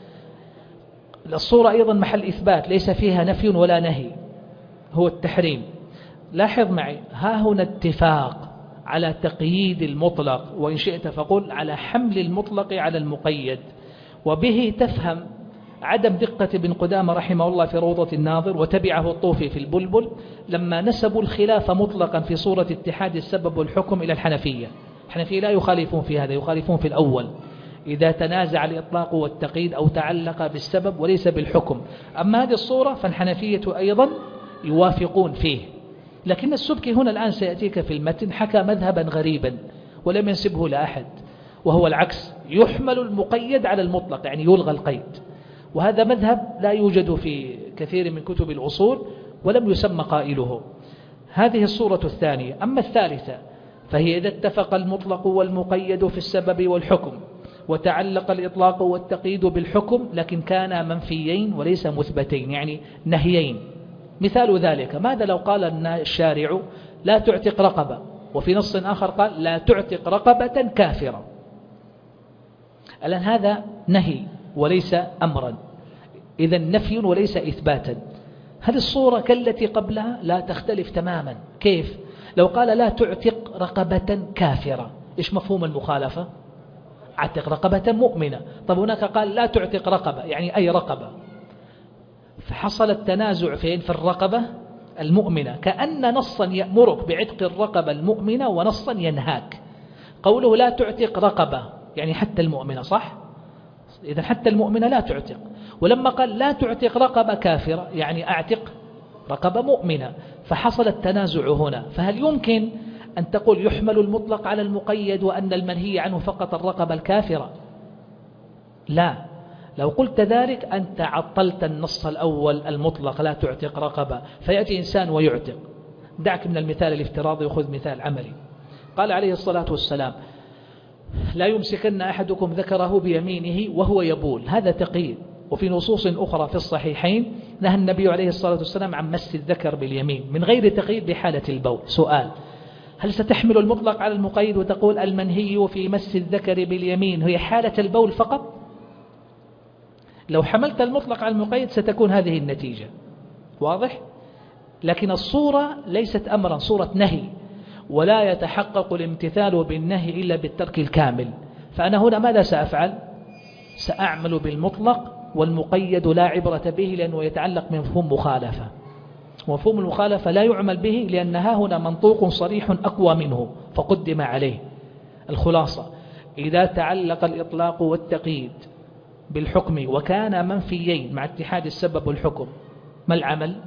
الصورة أيضا محل إثبات ليس فيها نفي ولا نهي، هو التحريم. لاحظ معي، ها هنا اتفاق على تقييد المطلق، وإن شئت فقل على حمل المطلق على المقيد. وبه تفهم عدم دقة ابن قدامة رحمه الله في روضة الناظر، وتبعه الطوفي في البلبل، لما نسبوا الخلاف مطلقا في صورة اتحاد السبب والحكم إلى الحنفية. الحنفية لا يخالفون في هذا، يخالفون في الأول إذا تنازع الإطلاق والتقييد أو تعلق بالسبب وليس بالحكم. أما هذه الصورة فالحنفية أيضا يوافقون فيه. لكن السبكي هنا الآن سيأتيك في المتن حكى مذهبا غريبا ولم ينسبه لأحد، وهو العكس: يحمل المقيد على المطلق، يعني يلغى القيد. وهذا مذهب لا يوجد في كثير من كتب الأصول ولم يسمى قائله. هذه الصورة الثانية. أما الثالثة فهي إذا اتفق المطلق والمقيد في السبب والحكم، وتعلق الإطلاق والتقييد بالحكم، لكن كانا منفيين وليس مثبتين، يعني نهيين. مثال ذلك: ماذا لو قال الشارع لا تعتق رقبة، وفي نص آخر قال لا تعتق رقبة كافرة؟ الآن هذا نهي وليس أمرا، إذا نفي وليس إثباتا. هل الصورة كالتي قبلها؟ لا تختلف تماما. كيف؟ لو قال لا تعتق رقبة كافرة، إيش مفهوم المخالفة؟ اعتق رقبة مؤمنة. طب هناك قال لا تعتق رقبة، يعني أي رقبة؟ فحصل التنازع فين؟ في الرقبة المؤمنة، كأن نصا يأمرك بعتق الرقبة المؤمنة ونصا ينهاك. قوله لا تعتق رقبة يعني حتى المؤمنة، صح؟ إذا حتى المؤمنة لا تعتق. ولما قال لا تعتق رقبة كافرة يعني أعتق رقبة مؤمنة، فحصل التنازع هنا. فهل يمكن أن تقول يحمل المطلق على المقيد وأن المنهي عنه فقط الرقبة الكافرة؟ لا. لو قلت ذلك أنت عطلت النص الأول المطلق لا تعتق رقبة، فيأتي إنسان ويعتق. دعك من المثال الافتراضي وخذ مثال عملي. قال عليه الصلاة والسلام لا يمسكن أحدكم ذكره بيمينه وهو يبول، هذا تقييد. وفي نصوص أخرى في الصحيحين نهى النبي عليه الصلاة والسلام عن مس الذكر باليمين من غير تقييد بحالة البول. سؤال: هل ستحمل المطلق على المقيد وتقول المنهي في مس الذكر باليمين هي حالة البول فقط؟ لو حملت المطلق على المقيد ستكون هذه النتيجة. واضح؟ لكن الصورة ليست أمرا، صورة نهي، ولا يتحقق الامتثال بالنهي إلا بالترك الكامل. فأنا هنا ماذا سأفعل؟ سأعمل بالمطلق، والمقيد لا عبرة به لأنه يتعلق بمفهوم مخالفة، ومفهوم المخالفة لا يعمل به لأنها هنا منطوق صريح أقوى منه فقدم عليه. الخلاصة: إذا تعلق الإطلاق والتقييد بالحكم وكان منفيين مع اتحاد السبب والحكم، ما العمل؟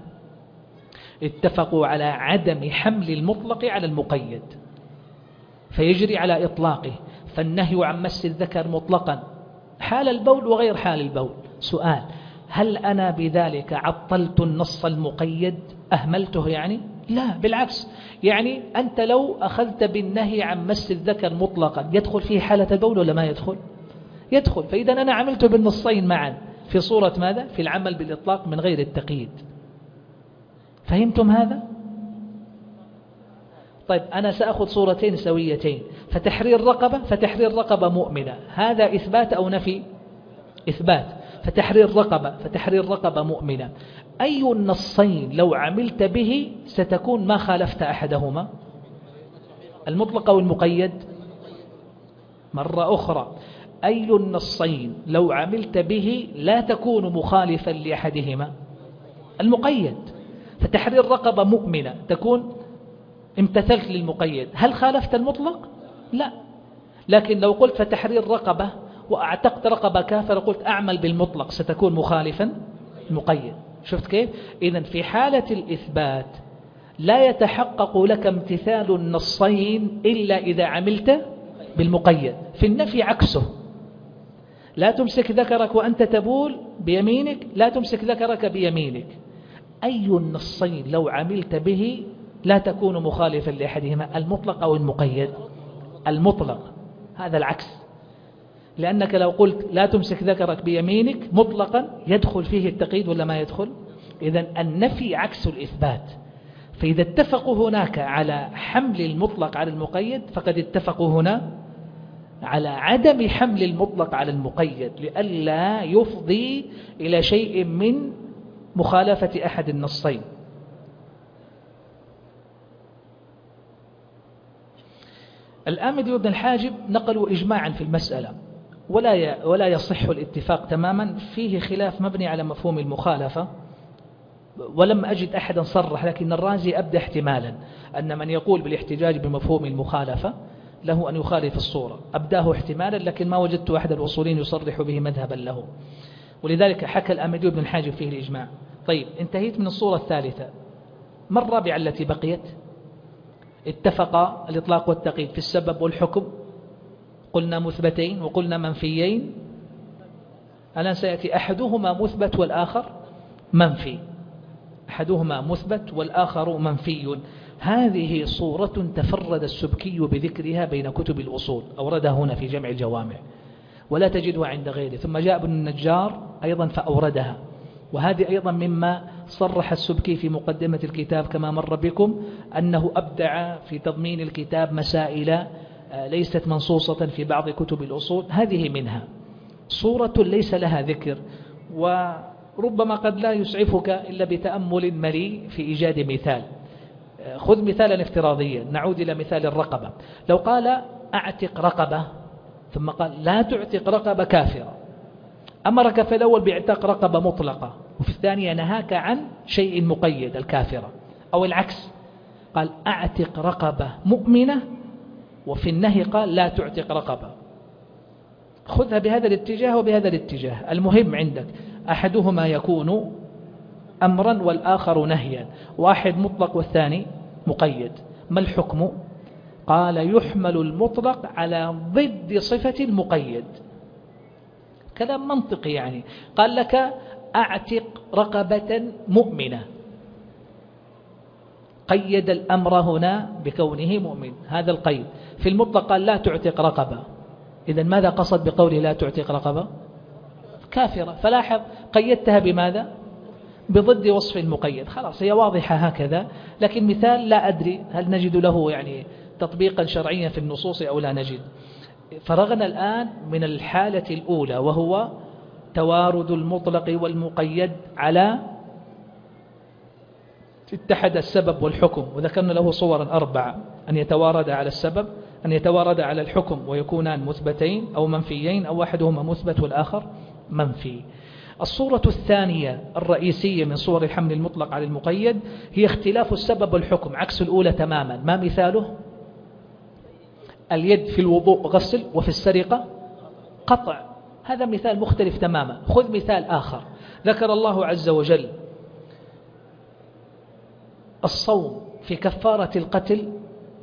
اتفقوا على عدم حمل المطلق على المقيد فيجري على إطلاقه. فالنهي عن مس الذكر مطلقا حال البول وغير حال البول. سؤال: هل أنا بذلك عطلت النص المقيد؟ أهملته يعني؟ لا، بالعكس. يعني أنت لو أخذت بالنهي عن مس الذكر مطلقا يدخل فيه حالة البول ولا ما يدخل؟ يدخل. فإذا أنا عملت بالنصين معا في صورة ماذا؟ في العمل بالإطلاق من غير التقييد. فهمتم هذا؟ طيب أنا سأخذ صورتين سويتين: فتحرير رقبة مؤمنة، هذا إثبات أو نفي؟ إثبات. فتحرير رقبة مؤمنة، أي النصين لو عملت به ستكون ما خالفت أحدهما؟ المطلق أو المقيد؟ مرة أخرى، أي النصين لو عملت به لا تكون مخالفا لأحدهما؟ المقيد. فتحرير رقبة مؤمنة تكون امتثلت للمقيد، هل خالفت المطلق؟ لا. لكن لو قلت فتحرير رقبة وأعتقت رقبة كافرة قلت أعمل بالمطلق ستكون مخالفا المقيد. شفت كيف؟ إذن في حالة الإثبات لا يتحقق لك امتثال النصين إلا إذا عملت بالمقيد. في النفي عكسه، لا تمسك ذكرك وأنت تبول بيمينك، لا تمسك ذكرك بيمينك. أي النصين لو عملت به لا تكون مخالفا لأحدهما؟ المطلق أو المقيد؟ المطلق. هذا العكس، لأنك لو قلت لا تمسك ذكرك بيمينك مطلقا يدخل فيه التقييد ولا ما يدخل؟ إذن النفي عكس الإثبات. فإذا اتفقوا هناك على حمل المطلق على المقيد فقد اتفقوا هنا على عدم حمل المطلق على المقيد، لئلا يفضي إلى شيء من مخالفة أحد النصين. الآمدي وابن الحاجب نقلوا إجماعا في المسألة، ولا يصح الاتفاق تماما، فيه خلاف مبني على مفهوم المخالفة، ولم أجد أحدا صرح، لكن الرازي أبدى احتمالا أن من يقول بالاحتجاج بمفهوم المخالفة له أن يخالف الصورة، أبداه احتمالا، لكن ما وجدت أحد الأصولين يصرح به مذهبا له، ولذلك حكى الآمدي وابن الحاجب فيه الإجماع. طيب، انتهيت من الصورة الثالثة، ما الرابعة التي بقيت؟ اتفق الإطلاق والتقييد في السبب والحكم، قلنا مثبتين وقلنا منفيين، الآن سيأتي أحدهما مثبت والآخر منفي، أحدهما مثبت والآخر منفي. هذه صورة تفرد السبكي بذكرها بين كتب الأصول، أوردها هنا في جمع الجوامع ولا تجدها عند غيره، ثم جاء ابن النجار أيضا فأوردها، وهذه أيضا مما صرح السبكي في مقدمة الكتاب كما مر بكم أنه أبدع في تضمين الكتاب مسائل ليست منصوصة في بعض كتب الأصول، هذه منها صورة ليس لها ذكر، وربما قد لا يسعفك إلا بتأمل مليء في إيجاد مثال. خذ مثالا افتراضيا، نعود إلى مثال الرقبة. لو قال أعتق رقبة ثم قال لا تعتق رقبة كافرة، أمرك في الأول باعتاق رقبة مطلقة، وفي الثانية نهاك عن شيء مقيد الكافرة، أو العكس، قال أعتق رقبة مؤمنة وفي النهي قال لا تعتق رقبة. خذها بهذا الاتجاه وبهذا الاتجاه، المهم عندك أحدهما يكون أمرا والآخر نهيا، واحد مطلق والثاني مقيد، ما الحكم؟ قال يحمل المطلق على ضد صفة المقيد. كلام منطقي يعني، قال لك أعتق رقبة مؤمنة، قيد الأمر هنا بكونه مؤمن، هذا القيد. في المطلق قال لا تعتق رقبة، إذن ماذا قصد بقوله لا تعتق رقبة؟ كافرة. فلاحظ قيدتها بماذا؟ بضد وصف المقيد. خلاص هي واضحة هكذا، لكن مثال لا أدري هل نجد له يعني تطبيقا شرعيا في النصوص أو لا نجد. فرغنا الآن من الحالة الأولى وهو توارد المطلق والمقيد على اتحد السبب والحكم، وذكرنا له صورا 4: أن يتوارد على السبب، أن يتوارد على الحكم ويكونان مثبتين أو منفيين، أو أحدهما مثبت والآخر منفي. الصورة الثانية الرئيسية من صور الحمل المطلق على المقيد هي اختلاف السبب والحكم، عكس الأولى تماما. ما مثاله؟ اليد في الوضوء غسل وفي السرقة قطع، هذا مثال مختلف تماما. خذ مثال آخر، ذكر الله عز وجل الصوم في كفارة القتل،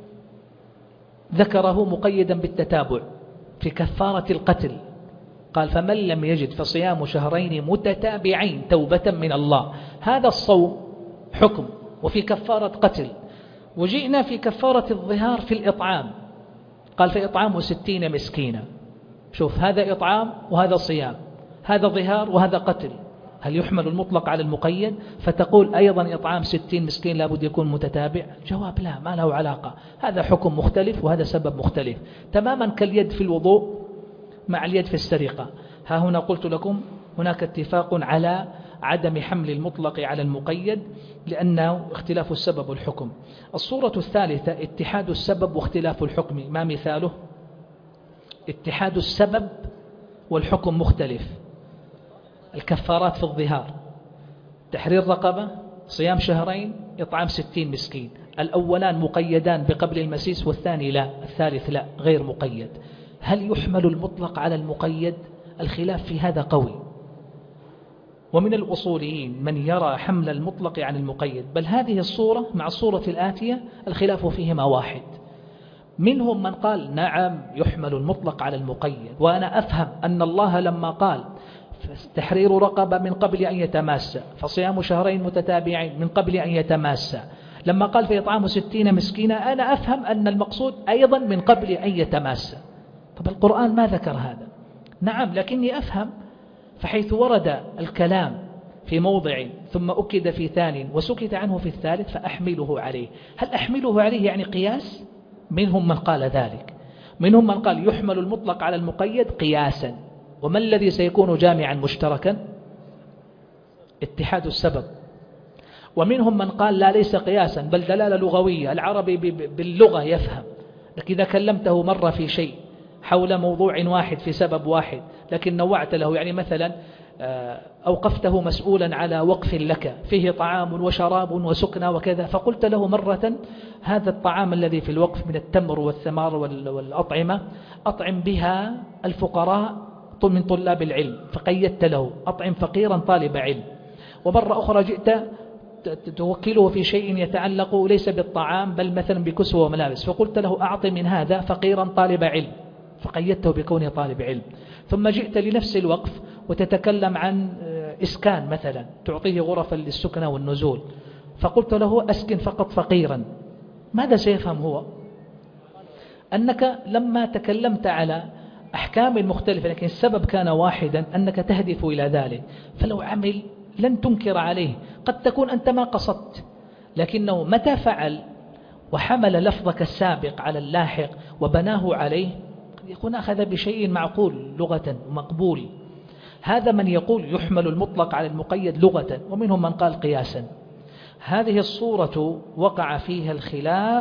ذكره مقيدا بالتتابع في كفارة القتل، قال فمن لم يجد فصيام شهرين متتابعين توبة من الله. هذا الصوم حكم وفي كفارة قتل. وجئنا في كفارة الظهار في الإطعام، قال فإطعام 60 مسكينا. شوف، هذا إطعام وهذا صيام، هذا ظهار وهذا قتل، هل يحمل المطلق على المقيد؟ فتقول أيضا إطعام 60 مسكين لابد يكون متتابع؟ جواب لا، ما له علاقة، هذا حكم مختلف وهذا سبب مختلف تماما، كاليد في الوضوء مع اليد في السرقة. ها هنا قلت لكم هناك اتفاق على عدم حمل المطلق على المقيد لأنه اختلاف السبب والحكم. الصورة الثالثة اتحاد السبب واختلاف الحكم. ما مثاله؟ اتحاد السبب والحكم مختلف. الكفارات في الظهار: تحرير رقبة، صيام شهرين، إطعام 60 مسكين. الأولان مقيدان بقبل المسيس، والثاني لا، الثالث لا، غير مقيد. هل يحمل المطلق على المقيد؟ الخلاف في هذا قوي. ومن الأصوليين من يرى حمل المطلق عن المقيد، بل هذه الصورة مع الصورة الآتية الخلاف فيهما واحد. منهم من قال نعم يحمل المطلق على المقيد، وأنا أفهم أن الله لما قال تحرير رقبة من قبل أن يتماسى، فصيام شهرين متتابعين من قبل أن يتماسى، لما قال في إطعام 60 مسكينا، أنا أفهم أن المقصود أيضا من قبل أن يتماسى. طب القرآن ما ذكر هذا. نعم، لكني أفهم، فحيث ورد الكلام في موضع ثم أكد في ثاني وسكت عنه في الثالث فأحمله عليه. هل أحمله عليه يعني قياس؟ منهم من قال ذلك. منهم من قال يحمل المطلق على المقيد قياسا. وما الذي سيكون جامعا مشتركا؟ اتحاد السبب. ومنهم من قال لا، ليس قياسا بل دلالة لغوية، العربي باللغة يفهم. لكن إذا كلمته مرة في شيء حول موضوع واحد في سبب واحد، لكن نوعت له، يعني مثلا أوقفته مسؤولا على وقف لك فيه طعام وشراب وسكنى وكذا، فقلت له مرة هذا الطعام الذي في الوقف من التمر والثمار والأطعمة أطعم بها الفقراء من طلاب العلم، فقيدت له أطعم فقيرا طالب علم. ومرة أخرى جئت توكله في شيء يتعلق ليس بالطعام بل مثلا بكسوة وملابس، فقلت له أعط من هذا فقيرا طالب علم، فقيدته بكونه طالب علم. ثم جئت لنفس الوقف وتتكلم عن إسكان مثلا، تعطيه غرفا للسكنة والنزول، فقلت له أسكن فقط فقيرا. ماذا سيفهم هو؟ أنك لما تكلمت على أحكام مختلفة لكن السبب كان واحدا، أنك تهدف إلى ذلك، فلو عمل لن تنكر عليه. قد تكون أنت ما قصدت، لكنه متى فعل وحمل لفظك السابق على اللاحق وبناه عليه قد يكون أخذ بشيء معقول لغة مقبول. هذا من يقول يحمل المطلق على المقيد لغة، ومنهم من قال قياسا. هذه الصورة وقع فيها الخلاف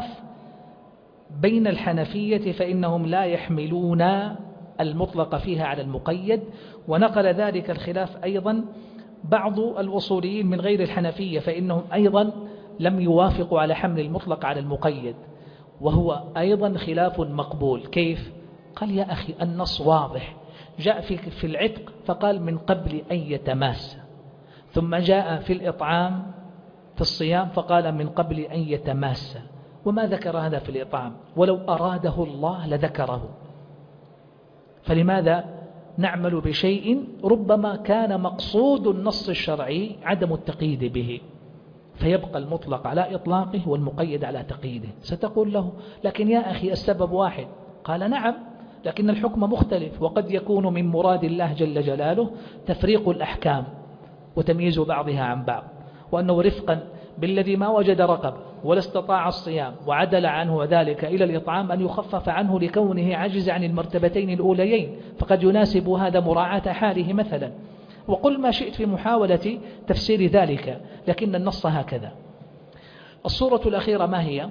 بين الحنفية، فإنهم لا يحملون المطلق فيها على المقيد، ونقل ذلك الخلاف أيضا بعض الأصوليين من غير الحنفية، فإنهم أيضا لم يوافقوا على حمل المطلق على المقيد، وهو أيضا خلاف مقبول. كيف؟ قال يا أخي النص واضح، جاء في العتق فقال من قبل أن يتماس، ثم جاء في الإطعام في الصيام فقال من قبل أن يتماس، وما ذكر هذا في الإطعام، ولو أراده الله لذكره. فلماذا نعمل بشيء ربما كان مقصود النص الشرعي عدم التقييد به، فيبقى المطلق على إطلاقه والمقيد على تقييده؟ ستقول له لكن يا أخي السبب واحد. قال نعم، لكن الحكم مختلف، وقد يكون من مراد الله جل جلاله تفريق الأحكام وتمييز بعضها عن بعض، وأنه رفقا بالذي ما وجد رقب ولا استطاع الصيام وعدل عنه ذلك إلى الإطعام أن يخفف عنه لكونه عجز عن المرتبتين الأوليين، فقد يناسب هذا مراعاة حاله مثلا. وقل ما شئت في محاولة تفسير ذلك، لكن النص هكذا. الصورة الأخيرة ما هي؟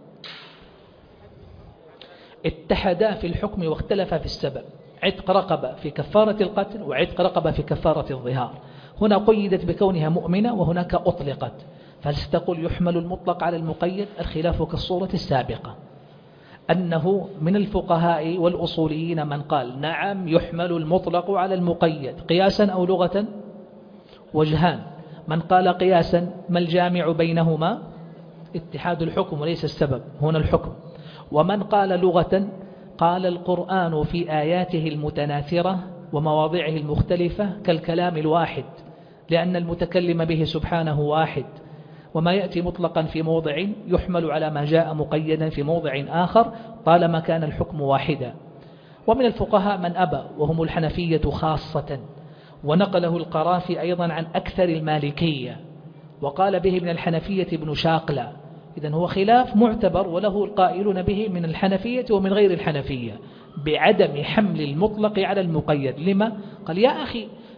اتحدا في الحكم واختلفا في السبب. عتق رقبة في كفارة القتل وعتق رقبة في كفارة الظهار. هنا قيدت بكونها مؤمنة وهناك أطلقت، فهل ستقول يحمل المطلق على المقيد؟ الخلاف كالصورة السابقة، أنه من الفقهاء والأصوليين من قال نعم يحمل المطلق على المقيد قياسا أو لغة. وجهان: من قال قياسا ما الجامع بينهما؟ اتحاد الحكم وليس السبب، هنا الحكم. ومن قال لغة قال القرآن في آياته المتناثرة ومواضعه المختلفة كالكلام الواحد، لأن المتكلم به سبحانه واحد، وما يأتي مطلقا في موضع يحمل على ما جاء مقيدا في موضع آخر طالما كان الحكم واحدا. ومن الفقهاء من أبى وهم الحنفية خاصة، ونقله القرافي أيضا عن أكثر المالكية، وقال به من الحنفية ابن شاقلة. إذن هو خلاف معتبر، وله القائلون به من الحنفية ومن غير الحنفية بعدم حمل المطلق على المقيد. لما؟ قال يا أخي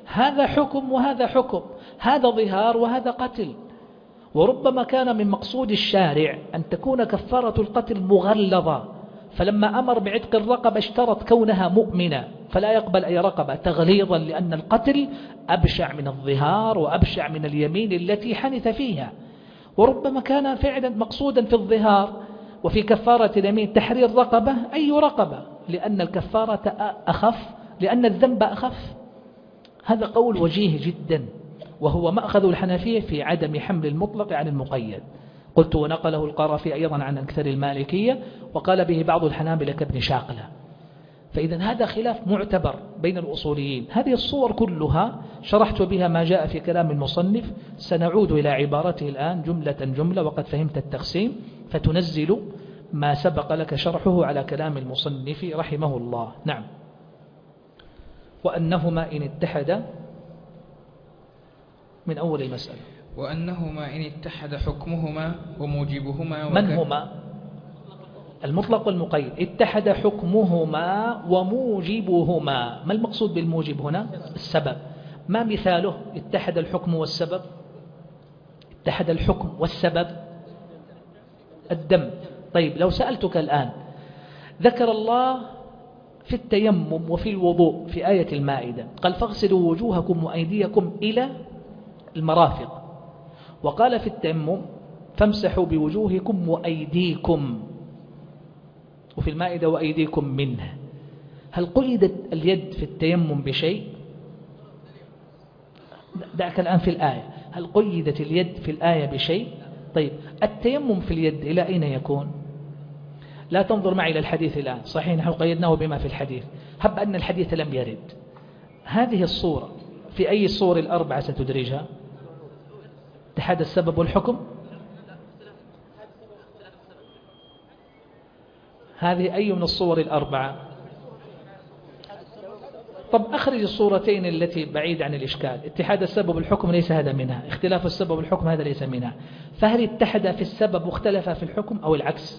هذا حكم وهذا حكم، هذا ظهار وهذا قتل. وربما كان من مقصود الشارع أن تكون كفارة القتل مغلظة، فلما أمر بعتق الرقبة اشترط كونها مؤمنة، فلا يقبل أي رقبة تغليظا، لأن القتل أبشع من الظهار وأبشع من اليمين التي حنث فيها. وربما كان فعلا مقصودا في الظهار وفي كفارة اليمين تحرير رقبة، أي رقبة، لأن الكفارة أخف، لأن الذنب أخف. هذا قول وجيه جدا، وهو مأخذ الحنفية في عدم حمل المطلق عن المقيد. قلت ونقله القرافي أيضا عن أكثر المالكية، وقال به بعض الحنابلة كابن شاقلة. فإذا هذا خلاف معتبر بين الأصوليين. هذه الصور كلها شرحت بها ما جاء في كلام المصنف، سنعود إلى عبارته الآن جملة جملة، وقد فهمت التقسيم، فتنزل ما سبق لك شرحه على كلام المصنف رحمه الله. نعم. وأنهما إن اتحدا، من أول المسألة، وأنهما إن اتحد حكمهما وموجبهما. من هما؟ المطلق والمقيد. اتحد حكمهما وموجبهما. ما المقصود بالموجب هنا؟ السبب. ما مثاله؟ اتحد الحكم والسبب. اتحد الحكم والسبب الدم. طيب لو سألتك الآن، ذكر الله في التيمم وفي الوضوء في آية المائدة قال فاغسلوا وجوهكم وأيديكم إلى المرافق، وقال في التيمم فامسحوا بوجوهكم وأيديكم، وفي المائدة وأيديكم منه. هل قيدت اليد في التيمم بشيء؟ دعك الآن في الآية، هل قيدت اليد في الآية بشيء؟ طيب التيمم في اليد إلى أين يكون؟ لا تنظر معي إلى الحديث الآن، صحيح نحن قيدناه بما في الحديث، هب أن الحديث لم يرد. هذه الصورة في أي الصور الأربعة ستدرجها؟ اتحاد السبب والحكم، هذه أي من الصور الأربعة؟ طب أخرج الصورتين التي بعيد عن الإشكال. اتحاد السبب والحكم ليس هذا منها، اختلاف السبب والحكم هذا ليس منها. فهل اتحد في السبب واختلف في الحكم أو العكس؟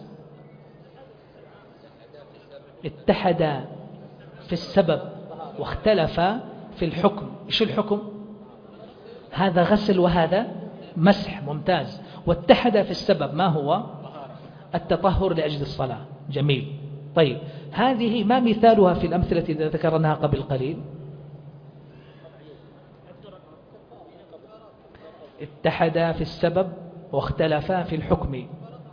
اتحد في السبب واختلف في الحكم. إيش الحكم؟ هذا غسل وهذا مسح، ممتاز. واتحد في السبب ما هو؟ التطهر لأجل الصلاة، جميل. طيب هذه ما مثالها في الأمثلة التي ذكرناها قبل قليل؟ اتحدا في السبب واختلفا في الحكم.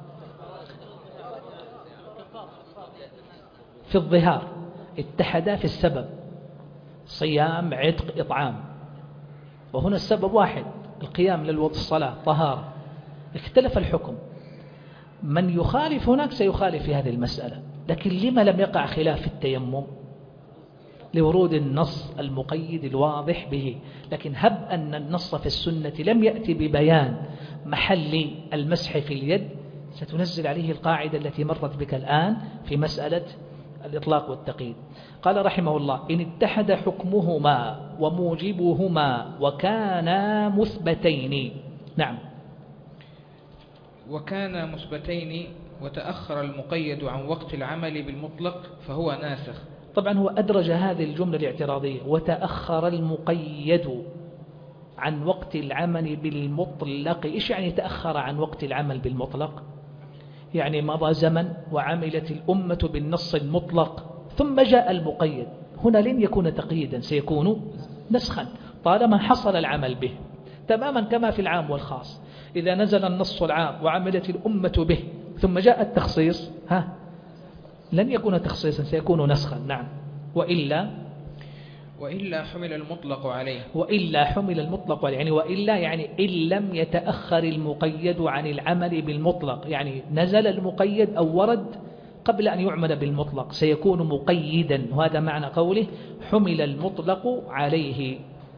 في الظهار اتحدا في السبب، صيام، عتق، إطعام، وهنا السبب واحد، القيام للصلاة، طهارة. اختلف الحكم. من يخالف هناك سيخالف في هذه المسألة، لكن لما لم يقع خلاف في التيمم؟ لورود النص المقيد الواضح به. لكن هب أن النص في السنة لم يأتي ببيان محل المسح في اليد، ستنزل عليه القاعدة التي مرت بك الآن في مسألة الإطلاق والتقييد. قال رحمه الله إن اتحد حكمهما وموجبهما وكانا مثبتين. نعم. وكان مثبتين وتأخر المقيد عن وقت العمل بالمطلق فهو ناسخ. طبعا هو أدرج هذه الجملة الاعتراضية، وتأخر المقيد عن وقت العمل بالمطلق. إيش يعني تأخر عن وقت العمل بالمطلق؟ يعني مضى زمن وعملت الأمة بالنص المطلق ثم جاء المقيد، هنا لن يكون تقييدا، سيكون نسخا طالما حصل العمل به، تماما كما في العام والخاص. إذا نزل النص العام وعملت الأمة به ثم جاء التخصيص لن يكون تخصيصا، سيكون نسخا. نعم. وإلا حمل المطلق عليه. وإلا حمل المطلق عليه، يعني وإلا يعني إن لم يتأخر المقيد عن العمل بالمطلق، يعني نزل المقيد أو ورد قبل أن يعمل بالمطلق سيكون مقيدا، وهذا معنى قوله حمل المطلق عليه.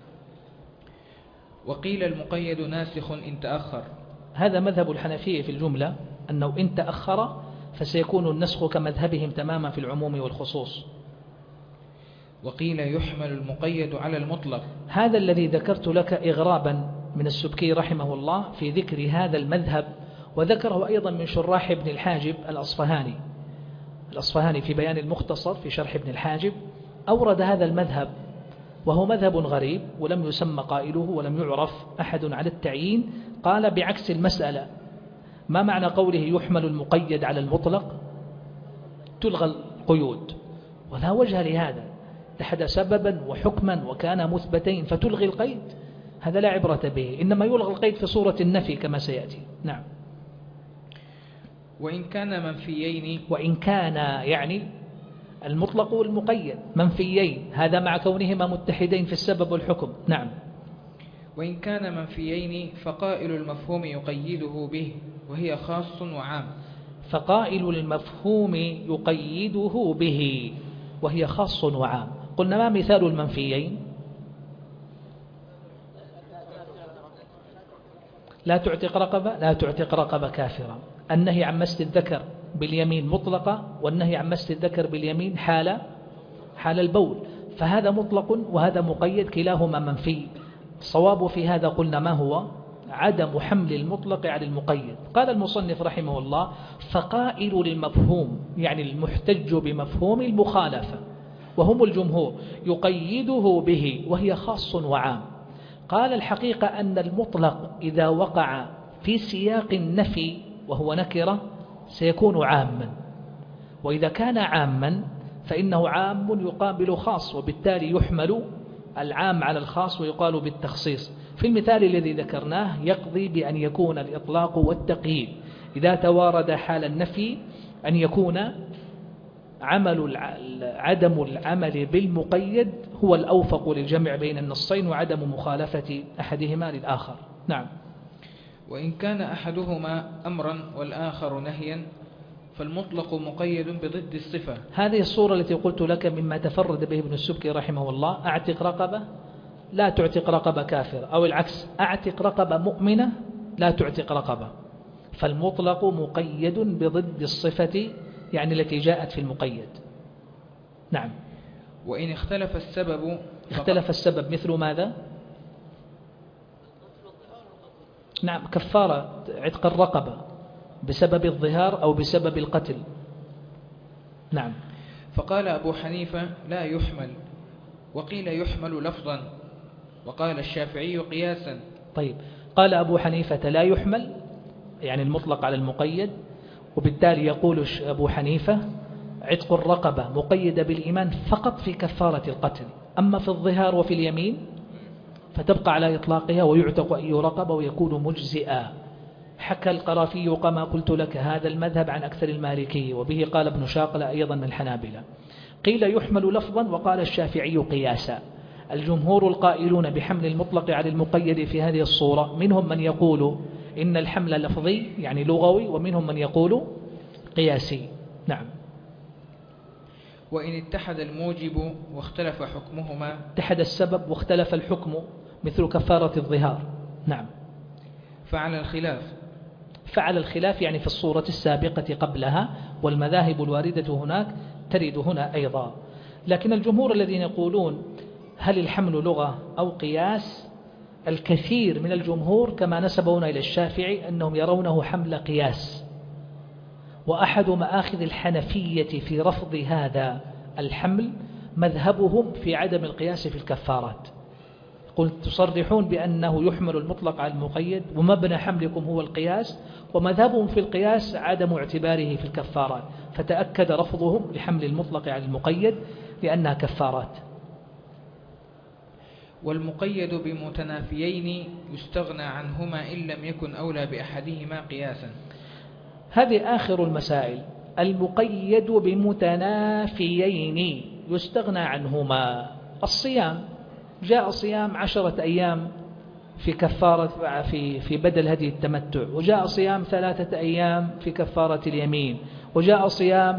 وقيل المقيد ناسخ إن تأخر. هذا مذهب الحنفية في الجملة، أنه إن تأخر فسيكون النسخ كمذهبهم تماما في العموم والخصوص. وقيل يحمل المقيد على المطلق. هذا الذي ذكرت لك إغرابا من السبكي رحمه الله في ذكر هذا المذهب، وذكره أيضا من شراح ابن الحاجب الأصفهاني في بيان المختصر في شرح ابن الحاجب، أورد هذا المذهب وهو مذهب غريب ولم يسمى قائله ولم يعرف أحد على التعيين. قال بعكس المسألة: ما معنى قوله يحمل المقيد على المطلق؟ تلغى القيود، ولا وجه لهذا، اتحد سببا وحكما وكان مثبتين فتلغي القيد، هذا لا عبرة به، إنما يلغى القيد في صورة النفي كما سيأتي. نعم. وإن كان منفيين، وإن كان يعني المطلق والمقيد منفيين، هذا مع كونهما متحدين في السبب والحكم. نعم. وإن كان منفيين فقائل المفهوم يقيده به وهي خاص وعام. فقائل المفهوم يقيده به وهي خاص وعام. قلنا ما مثال المنفيين؟ لا تعتق رقبة، لا تعتق رقبة كافرة. النهي عن مس الذكر باليمين مطلقة، والنهي عن مس الذكر باليمين حال البول، فهذا مطلق وهذا مقيد، كلاهما منفي. الصواب في هذا قلنا ما هو؟ عدم حمل المطلق على المقيد. قال المصنف رحمه الله: فقائل للمفهوم يعني المحتج بمفهوم المخالفة وهم الجمهور يقيده به وهي خاص وعام. قال: الحقيقة أن المطلق إذا وقع في سياق النفي وهو نكرة سيكون عاما، وإذا كان عاما فإنه عام يقابل خاص، وبالتالي يحمل العام على الخاص ويقال بالتخصيص. في المثال الذي ذكرناه يقضي بأن يكون الإطلاق والتقييد إذا توارد حال النفي أن يكون عدم العمل بالمقيد هو الأوفق للجمع بين النصين وعدم مخالفة أحدهما للآخر. نعم. وإن كان أحدهما أمرا والآخر نهيا فالمطلق مقيد بضد الصفة. هذه الصورة التي قلت لك مما تفرد به ابن السبكي رحمه الله: أعتق رقبة لا تعتق رقبة كافر، أو العكس: أعتق رقبة مؤمنة لا تعتق رقبة. فالمطلق مقيد بضد الصفة يعني التي جاءت في المقيد. نعم. وإن اختلف السبب، اختلف السبب مثل ماذا؟ نعم، كفارة عتق الرقبة بسبب الظهار أو بسبب القتل. نعم. فقال أبو حنيفة: لا يحمل، وقيل يحمل لفظا، وقال الشافعي قياسا. طيب، قال أبو حنيفة لا يحمل يعني المطلق على المقيد، وبالتالي يقول أبو حنيفة عتق الرقبة مقيدة بالإيمان فقط في كفارة القتل، أما في الظهار وفي اليمين فتبقى على إطلاقها ويعتق أي رقبة ويكون مجزئا. حكى القرافي كما قلت لك هذا المذهب عن أكثر المالكي، وبه قال ابن شاقلة أيضا من الحنابلة. قيل يحمل لفظا، وقال الشافعي قياسا. الجمهور القائلون بحمل المطلق على المقيد في هذه الصورة منهم من يقول إن الحمل لفظي يعني لغوي، ومنهم من يقول قياسي. نعم. وإن اتحد الموجب واختلف حكمهما، اتحد السبب واختلف الحكم مثل كفارة الظهار. نعم. فعل الخلاف يعني في الصورة السابقة قبلها، والمذاهب الواردة هناك ترد هنا أيضا. لكن الجمهور الذين يقولون هل الحمل لغة أو قياس، الكثير من الجمهور كما نسبون إلى الشافعي أنهم يرونه حمل قياس. وأحد مآخذ الحنفية في رفض هذا الحمل مذهبهم في عدم القياس في الكفارات. قلت تصرحون بأنه يحمل المطلق على المقيد ومبنى حملكم هو القياس، ومذهبهم في القياس عدم اعتباره في الكفارات، فتأكد رفضهم لحمل المطلق على المقيد لأنها كفارات. والمقيد بمتنافيين يستغنى عنهما إن لم يكن أولى بأحدهما قياسا. هذه آخر المسائل. المقيد بمتنافيين يستغنى عنهما. الصيام، جاء صيام 10 أيام في كفارة في بدل هدي التمتع، وجاء صيام 3 أيام في كفارة اليمين، وجاء صيام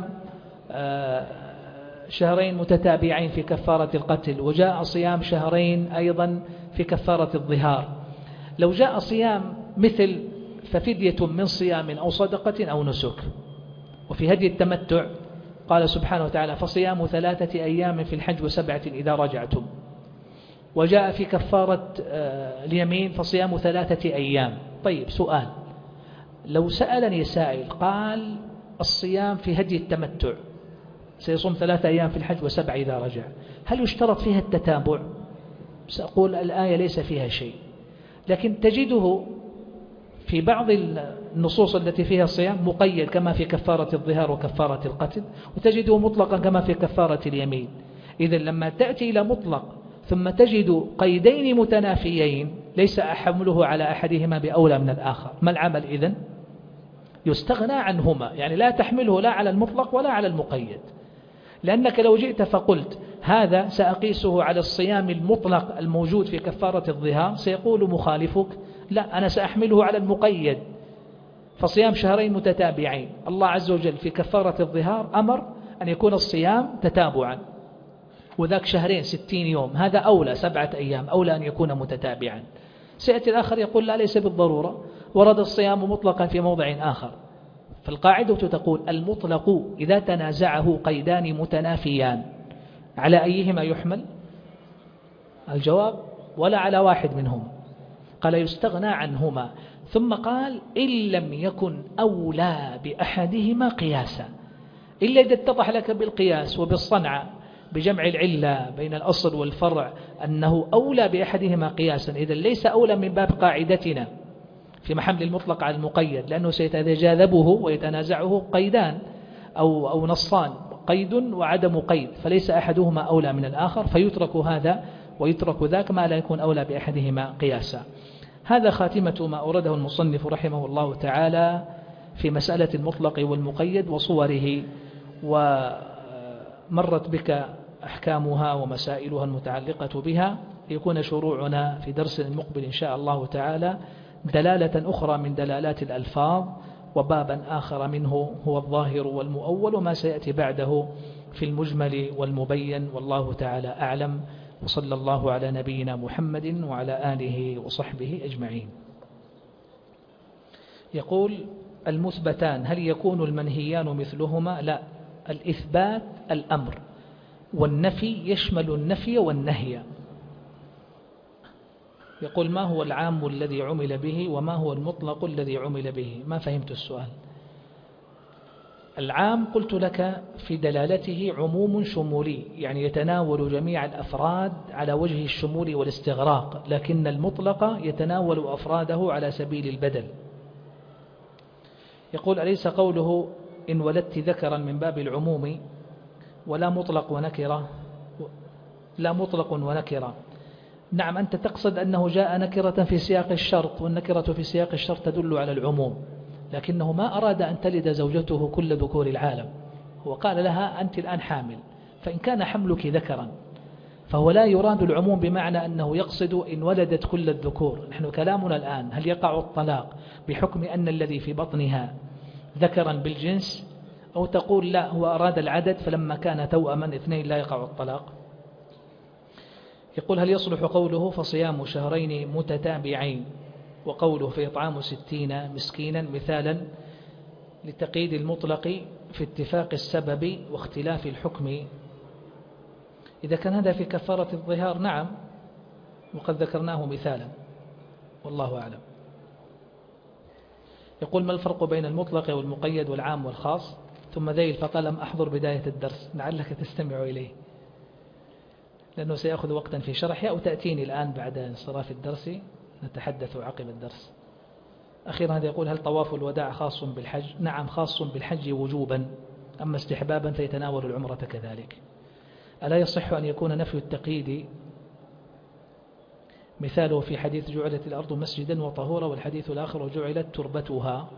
2 متتابعين في كفارة القتل، وجاء صيام 2 أيضا في كفارة الظهار. لو جاء صيام مثل ففدية من صيام أو صدقة أو نسك. وفي هدي التمتع قال سبحانه وتعالى: فصيام 3 أيام في الحج و7 إذا رجعتم. وجاء في كفارة اليمين فصيام 3 أيام. طيب، سؤال: لو سألني سائل قال الصيام في هدي التمتع سيصوم 3 أيام في الحج و7 إذا رجع، هل يشترط فيها التتابع؟ سأقول الآية ليس فيها شيء، لكن تجده في بعض النصوص التي فيها الصيام مقيد كما في كفارة الظهار وكفارة القتل، وتجده مطلقا كما في كفارة اليمين. إذن لما تأتي إلى مطلق ثم تجد قيدين متنافيين ليس أحمله على أحدهما بأولى من الآخر، ما العمل إذن؟ يستغنى عنهما، يعني لا تحمله لا على المطلق ولا على المقيد. لأنك لو جئت فقلت هذا سأقيسه على الصيام المطلق الموجود في كفارة الظهار سيقول مخالفك لا، أنا سأحمله على المقيد، فصيام شهرين متتابعين. الله عز وجل في كفارة الظهار أمر أن يكون الصيام تتابعا، وذاك شهرين 60 يوم، هذا أولى 7 أيام أولى أن يكون متتابعا. سيأتي الآخر يقول لا، ليس بالضرورة، ورد الصيام مطلقا في موضع آخر. فالقاعدة تقول المطلق إذا تنازعه قيدان متنافيان على أيهما يحمل؟ الجواب ولا على واحد منهم، قال يستغنى عنهما. ثم قال إن لم يكن أولى بأحدهما قياسا، إلا إذا اتضح لك بالقياس وبالصنعة بجمع العلة بين الأصل والفرع أنه أولى بأحدهما قياسا، إذا ليس أولى من باب قاعدتنا في محمل المطلق على المقيد، لأنه سيتجاذبه ويتنازعه قيدان أو نصان، قيد وعدم قيد، فليس أحدهما أولى من الآخر، فيترك هذا ويترك ذاك ما لا يكون أولى بأحدهما قياسا. هذا خاتمة ما أورده المصنف رحمه الله تعالى في مسألة المطلق والمقيد وصوره، ومرت بك أحكامها ومسائلها المتعلقة بها، ليكون شروعنا في درس المقبل إن شاء الله تعالى دلالة أخرى من دلالات الألفاظ، وبابا آخر منه هو الظاهر والمؤول، وما سيأتي بعده في المجمل والمبين، والله تعالى أعلم. وصلى الله على نبينا محمد وعلى آله وصحبه أجمعين. يقول المثبتان هل يكون المنهيان مثلهما؟ لا، الإثبات الأمر، والنفي يشمل النفي والنهي. يقول ما هو العام الذي عمل به وما هو المطلق الذي عمل به؟ ما فهمت السؤال. العام قلت لك في دلالته عموم شمولي، يعني يتناول جميع الأفراد على وجه الشمول والاستغراق، لكن المطلق يتناول أفراده على سبيل البدل. يقول أليس قوله إن ولدت ذكرا من باب العموم ولا مطلق ونكرة؟ لا مطلق ونكرة. نعم، أنت تقصد أنه جاء نكرة في سياق الشرط، والنكرة في سياق الشرط تدل على العموم، لكنه ما أراد أن تلد زوجته كل ذكور العالم، هو قال لها أنت الآن حامل، فإن كان حملك ذكرا فهو لا يراد العموم بمعنى أنه يقصد إن ولدت كل الذكور. نحن كلامنا الآن هل يقع الطلاق بحكم أن الذي في بطنها ذكرا بالجنس، أو تقول لا هو أراد العدد فلما كان توأما 2 لا يقع الطلاق؟ يقول هل يصلح قوله فصيام شهرين متتابعين وقوله في إطعام 60 مسكينا مثالا لتقييد المطلق في اتفاق السبب واختلاف الحكم؟ إذا كان هذا في كفارة الظهار نعم، وقد ذكرناه مثالا، والله أعلم. يقول ما الفرق بين المطلق والمقيد والعام والخاص؟ ثم ذيل فقال لم أحضر بداية الدرس، لعلك تستمع إليه لأنه سيأخذ وقتا في شرحه، أو تأتيني الآن بعد انصراف الدرس نتحدث عقب الدرس. أخيرا هذا يقول هل طواف الوداع خاص بالحج؟ نعم خاص بالحج وجوبا، أما استحبابا فيتناول العمرة كذلك. ألا يصح أن يكون نفي التقييد مثاله في حديث جعلت الأرض مسجدا وطهورا، والحديث الآخر وجعلت تربتها؟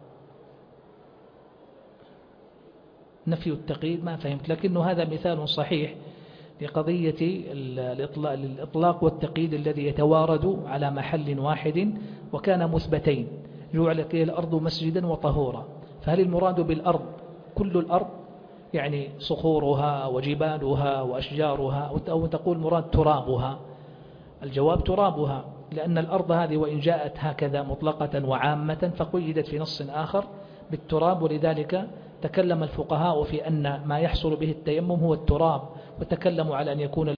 نفي التقييد ما فهمت، لكنه هذا مثال صحيح لقضية الإطلاق والتقييد الذي يتوارد على محل واحد وكان مثبتين، جعلت الأرض مسجدا وطهورا، فهل المراد بالأرض كل الأرض يعني صخورها وجبالها وأشجارها، أو تقول مراد ترابها؟ الجواب ترابها، لأن الأرض هذه وإن جاءت هكذا مطلقة وعامة فقيدت في نص آخر بالتراب، ولذلك تكلم الفقهاء في أن ما يحصل به التيمم هو التراب، وتكلموا على أن يكون